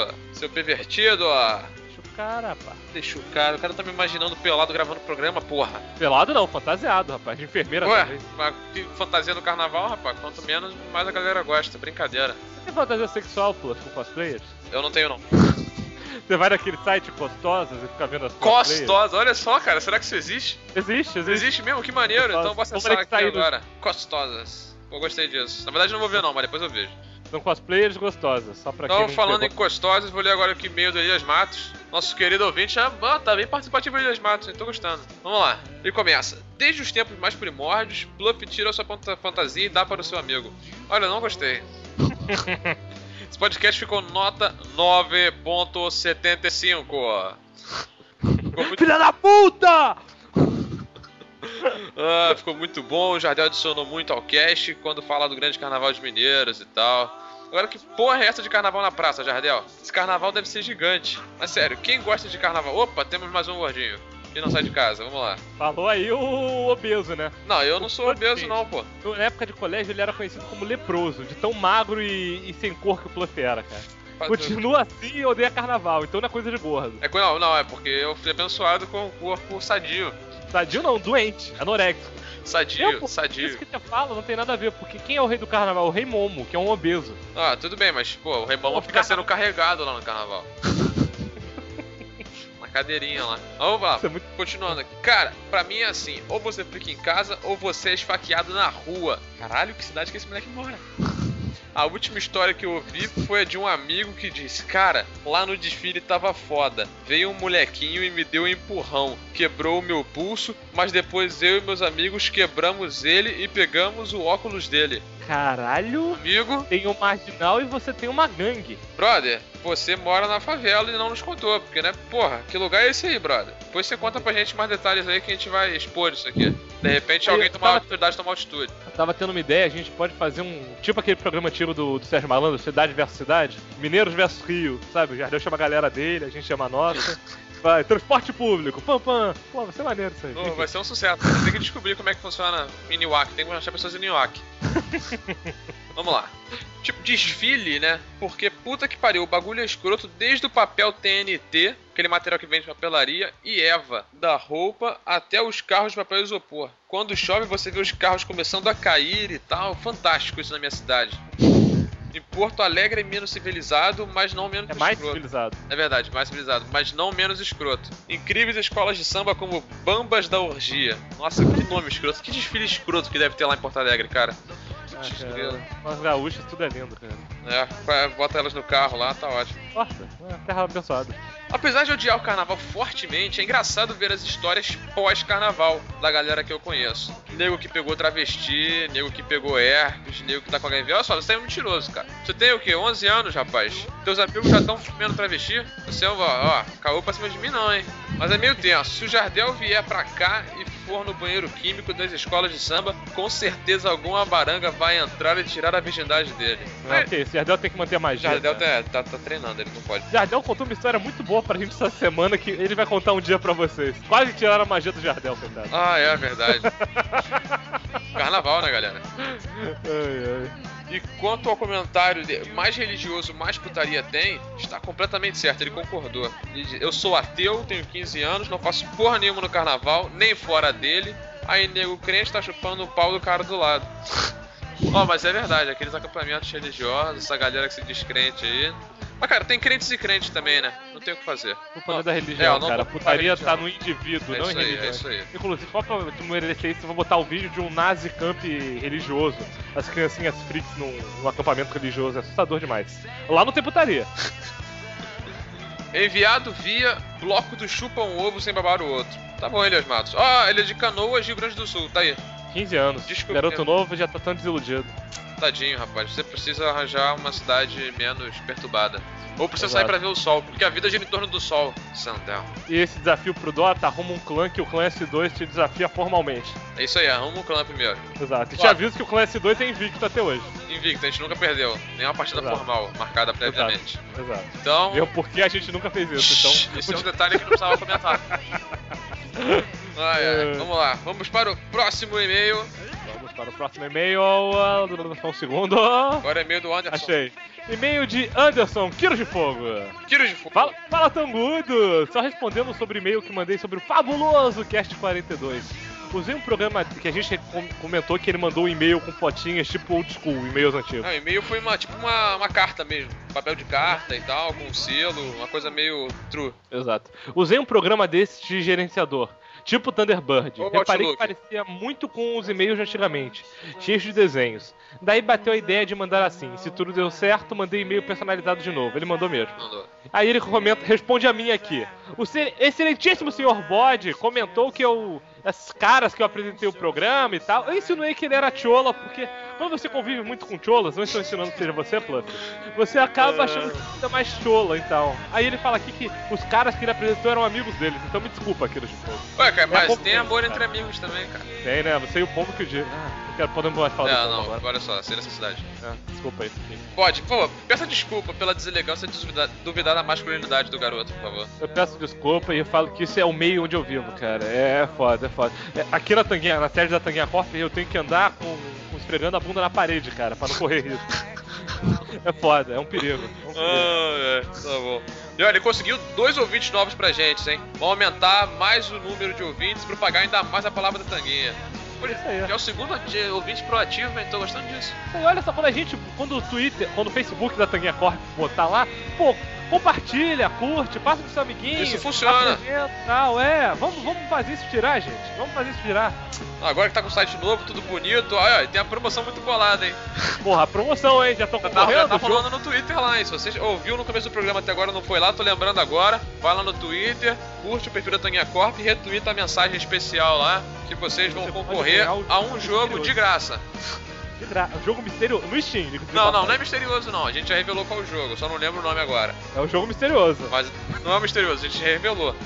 Deixa o cara, rapaz. Deixa o cara tá me imaginando pelado gravando o programa, porra. Pelado não, fantasiado, rapaz, de enfermeira também. Mas que fantasia no carnaval, rapaz, quanto menos, mais a galera gosta, brincadeira. Você tem fantasia sexual, Pluff, com cosplayers? Eu não tenho, não. Você vai naquele site Costosas e fica vendo as cosplayers? Costosas, olha só, cara, será que isso existe? Existe. Existe mesmo? Que maneiro, Costosas. Então vou acessar aqui agora. Costosas. Pô, gostei disso. Na verdade não vou ver não, mas depois eu vejo. São cosplayers gostosas, só pra quem Então, não falando pegou. em gostosas, vou ler agora aqui o e-mail do Elias Matos. Nosso querido ouvinte tá bem participativo, Elias Matos, tô gostando. Vamos lá, ele começa. Desde os tempos mais primórdios, Pluff tira a sua fantasia e dá para o seu amigo. Olha, não gostei. Esse podcast ficou nota 9.75. Filha da puta! Ficou muito bom, o Jardel adicionou muito ao cast quando fala do grande carnaval de Mineiros e tal. Agora, que porra é essa de carnaval na praça, Jardel? Esse carnaval deve ser gigante. Mas sério, quem gosta de carnaval? Opa, temos mais um gordinho. E não sai de casa, vamos lá. Falou aí o obeso, né? Não, eu não sou obeso não, pô. Na época de colégio ele era conhecido como leproso, de tão magro e sem cor que o Pluff era, cara. Continua assim e odeia carnaval, então não é coisa de gordo. Não, é porque eu fui abençoado com o corpo sadio. Sadio não, doente, anoréxico. Sadio. Isso que você fala não tem nada a ver, porque quem é o rei do carnaval? O Rei Momo, que é um obeso. Tudo bem, mas, pô, o Rei Momo fica sendo carregado lá no carnaval. Na cadeirinha lá. Vamos lá, continuando aqui. Cara, pra mim é assim, ou você fica em casa, ou você é esfaqueado na rua. Caralho, que cidade que esse moleque mora? A última história que eu ouvi foi a de um amigo que disse: cara, lá no desfile tava foda. Veio um molequinho e me deu um empurrão. Quebrou o meu pulso, mas depois eu e meus amigos quebramos ele e pegamos o óculos dele. Caralho, Amigo, tem um marginal e você tem uma gangue. brother, você mora na favela e não nos contou, porque, né, porra, que lugar é esse aí, brother? Depois você conta pra gente mais detalhes aí que a gente vai expor isso aqui. De repente alguém tomar a oportunidade de tomar atitude. Eu tava tendo uma ideia, a gente pode fazer tipo aquele programa antigo do Sérgio Malandro, Cidade versus Cidade, Mineiros versus Rio, sabe? O Jardel chama a galera dele, a gente chama a nossa. Vai, transporte público, pam. Pô, vai ser maneiro isso aí. Oh, vai ser um sucesso. Você tem que descobrir como é que funciona em Niuac. Tem que achar pessoas em Niuac. Vamos lá. Tipo, desfile, né? Porque puta que pariu, o bagulho é escroto desde o papel TNT, aquele material que vem de papelaria, e Eva, da roupa até os carros de papel isopor. Quando chove, você vê os carros começando a cair e tal. Fantástico isso na minha cidade. Em Porto Alegre é menos civilizado, mas não menos escroto. É mais civilizado. É verdade, mais civilizado, mas não menos escroto. Incríveis escolas de samba como Bambas da Orgia. Nossa, que nome escroto. Que desfile escroto que deve ter lá em Porto Alegre, cara. As gaúchas tudo é lindo, cara. Bota elas no carro lá, tá ótimo. Nossa, terra abençoada. Apesar de odiar o carnaval fortemente, é engraçado ver as histórias pós-carnaval da galera que eu conheço. Nego que pegou travesti, nego que pegou herpes, nego que tá com HIV. Olha só, você é um mentiroso, cara. Você tem o quê? 11 anos, rapaz? Teus amigos já estão comendo travesti? Você, ó, caô pra cima de mim não, hein? Mas é meio tenso. Se o Jardel vier pra cá e for no banheiro químico das escolas de samba, com certeza alguma baranga vai entrar e tirar a virgindade dele. Ok, esse Jardel tem que manter a magia. Jardel tá treinando, ele não pode. Jardel contou uma história muito boa pra gente essa semana que ele vai contar um dia pra vocês. Quase tiraram a magia do Jardel, coitado. Ah, é verdade. Carnaval, né, galera? E quanto ao comentário de mais religioso, mais putaria tem, está completamente certo, ele concordou. Ele diz, eu sou ateu, tenho 15 anos, não faço porra nenhuma no carnaval, nem fora dele. Aí nego crente tá chupando o pau do cara do lado. Ó, mas é verdade, aqueles acampamentos religiosos, essa galera que se diz crente aí. Mas, cara, tem crentes e crentes também, né? Não tem o que fazer. Culpa não é da religião, cara. A putaria tá no indivíduo, é não em isso aí, religião. É isso aí. Inclusive, só pra tu merecer isso, eu vou botar o vídeo de um nazi camp religioso. As criancinhas freaks num acampamento religioso. É assustador demais. Lá não tem putaria. Enviado via bloco do chupa um ovo sem babar o outro. Tá bom, Elias Matos. Ele é de Canoas, Rio Grande do Sul. Tá aí. 15 anos. Desculpa, garoto novo já tá tão desiludido. Tadinho, rapaz. Você precisa arranjar uma cidade menos perturbada. Ou precisa sair pra ver o sol, porque a vida gira em torno do sol, Sandel. E esse desafio pro Dota, arruma um clã que o clã S2 te desafia formalmente. É isso aí, arruma um clã primeiro. Exato. E te aviso que o clã S2 é invicto até hoje. Invicto, a gente nunca perdeu. Nenhuma partida formal, marcada previamente. Exato. Então... Viu por que a gente nunca fez isso, então... Esse é um detalhe que não precisava comentar. Vamos lá, vamos para o próximo e-mail. Vamos para o próximo e-mail. Só um segundo. Agora é e-mail do Anderson. Achei. E-mail de Anderson, Quiros de Fogo. Quiros de Fogo. Fala Tangudo. Só respondendo sobre o e-mail que mandei sobre o fabuloso Cast 42. Usei um programa que a gente comentou que ele mandou um e-mail com fotinhas tipo old school, e-mails antigos. Não, o e-mail foi uma carta mesmo. Papel de carta e tal, com selo, uma coisa meio true. Exato. Usei um programa desse de gerenciador. Tipo Thunderbird. Reparei que parecia muito com os e-mails de antigamente, cheios de desenhos. Daí bateu a ideia de mandar assim. Se tudo deu certo, mandei e-mail personalizado de novo. Ele mandou mesmo. Aí ele responde a mim aqui. O excelentíssimo senhor Bode comentou que esses caras que eu apresentei o programa e tal, eu insinuei que ele era chola, porque quando você convive muito com cholas, não estou ensinando que seja você, Pluff, você acaba achando que você é mais chola e tal. Aí ele fala aqui que os caras que ele apresentou eram amigos deles, então me desculpa, Quiros de Fogo. Ué, cara, mas tem amor entre amigos também, cara. Tem, né? Você e o pombo que o dia. Podemos mais falar do pombo agora. Olha só, sem necessidade. Desculpa aí. Pode, por favor, peça desculpa pela deselegância de duvidar da masculinidade do garoto, por favor. Eu peço desculpa e eu falo que isso é o meio onde eu vivo, cara. É foda, é foda. Aqui na série da Tanguinha Corp, eu tenho que andar esfregando a bunda na parede, cara, pra não correr risco. É foda, é um perigo. Tá bom. E olha, ele conseguiu 2 ouvintes novos pra gente, hein? Vão aumentar mais o número de ouvintes e propagar ainda mais a palavra da Tanguinha. Já é o segundo ouvinte proativo, mas tô gostando disso. E olha só, quando o Facebook da Tanguinha Corp botar lá, pô, Compartilha, curte, passa pro seu amiguinho. Isso funciona. Apresenta, tal, vamos fazer isso virar, gente. Vamos fazer isso virar. Agora que tá com o site novo, tudo bonito, olha, tem a promoção muito bolada, hein? Porra, a promoção, hein? Já tô Já concorrendo. tá rolando no Twitter lá, hein? Se você ouviu no começo do programa até agora, não foi lá, tô lembrando agora. Vai lá no Twitter, curte o perfil da Toninha Corp e retweeta a mensagem especial lá, que vocês vão concorrer a um jogo de graça. Jogo misterioso no Steam. Não é misterioso não, a gente já revelou qual é o jogo, só não lembro o nome agora. É um jogo misterioso. Mas não é misterioso, a gente revelou.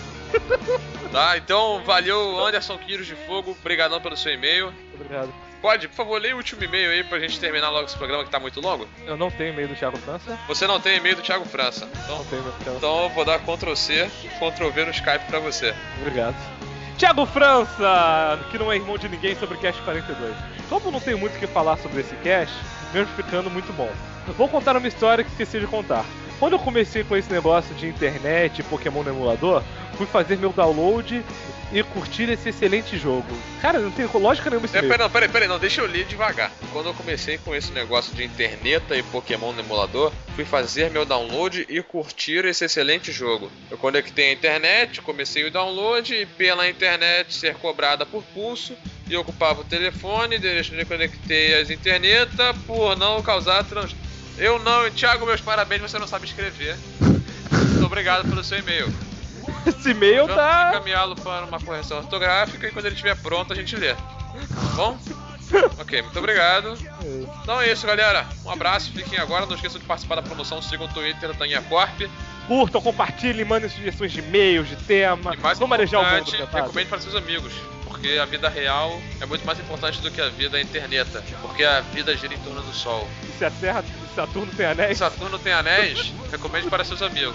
Tá, então valeu Anderson Quiros de Fogo, obrigadão pelo seu e-mail. Obrigado. Pode, por favor, leia o último e-mail aí pra gente terminar logo esse programa que tá muito longo? Eu não tenho e-mail do Thiago França. Você não tem e-mail do Thiago França. Não tenho e-mail do Thiago. Então eu vou dar Ctrl+C, Ctrl+V no Skype pra você. Obrigado. Thiago França, que não é irmão de ninguém, sobre Cast 42. Como não tenho muito o que falar sobre esse cast, mesmo ficando muito bom. Vou contar uma história que esqueci de contar. Quando eu comecei com esse negócio de internet e Pokémon no emulador, fui fazer meu download e curtir esse excelente jogo. Cara, não tem lógica nenhuma isso. Peraí, não, deixa eu ler devagar. Quando eu comecei com esse negócio de internet e Pokémon no emulador, fui fazer meu download e curtir esse excelente jogo. Eu conectei a internet, comecei o download e pela internet ser cobrada por pulso, e ocupava o telefone, desconectei as internetas por não causar Eu não, Thiago, meus parabéns, você não sabe escrever. Muito obrigado pelo seu e-mail. Esse e-mail tá... encaminhá-lo para uma correção ortográfica e quando ele estiver pronto a gente lê. Tá bom? Ok, muito obrigado. Então é isso, galera. Um abraço, fiquem agora. Não esqueçam de participar da promoção. Sigam o Twitter da Toninha Corp. Curtam, compartilhem, mandem sugestões de e-mails, de tema. E mais Vamos marejar o mundo, importante, recomende para seus amigos. Porque a vida real é muito mais importante do que a vida internet. Porque a vida gira em torno do Sol. E se a Terra, se Saturno tem anéis? Se Saturno tem anéis, recomende para seus amigos.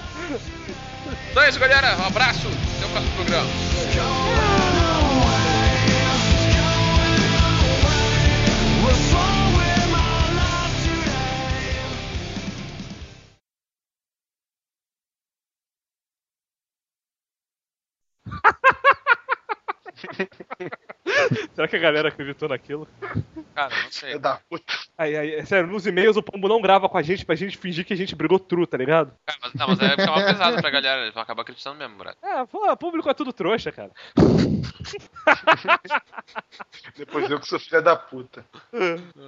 Então é isso, galera. Um abraço. Até o próximo programa. Será que a galera acreditou naquilo? Cara, não sei. É da puta. Aí, sério, nos e-mails o Pombo não grava com a gente pra gente fingir que a gente brigou true, tá ligado? Cara, mas aí vai ficar mal pesado pra galera. Eles vão acabar acreditando mesmo, brother. Pô, o público é tudo trouxa, cara. Depois eu que sou filha da puta.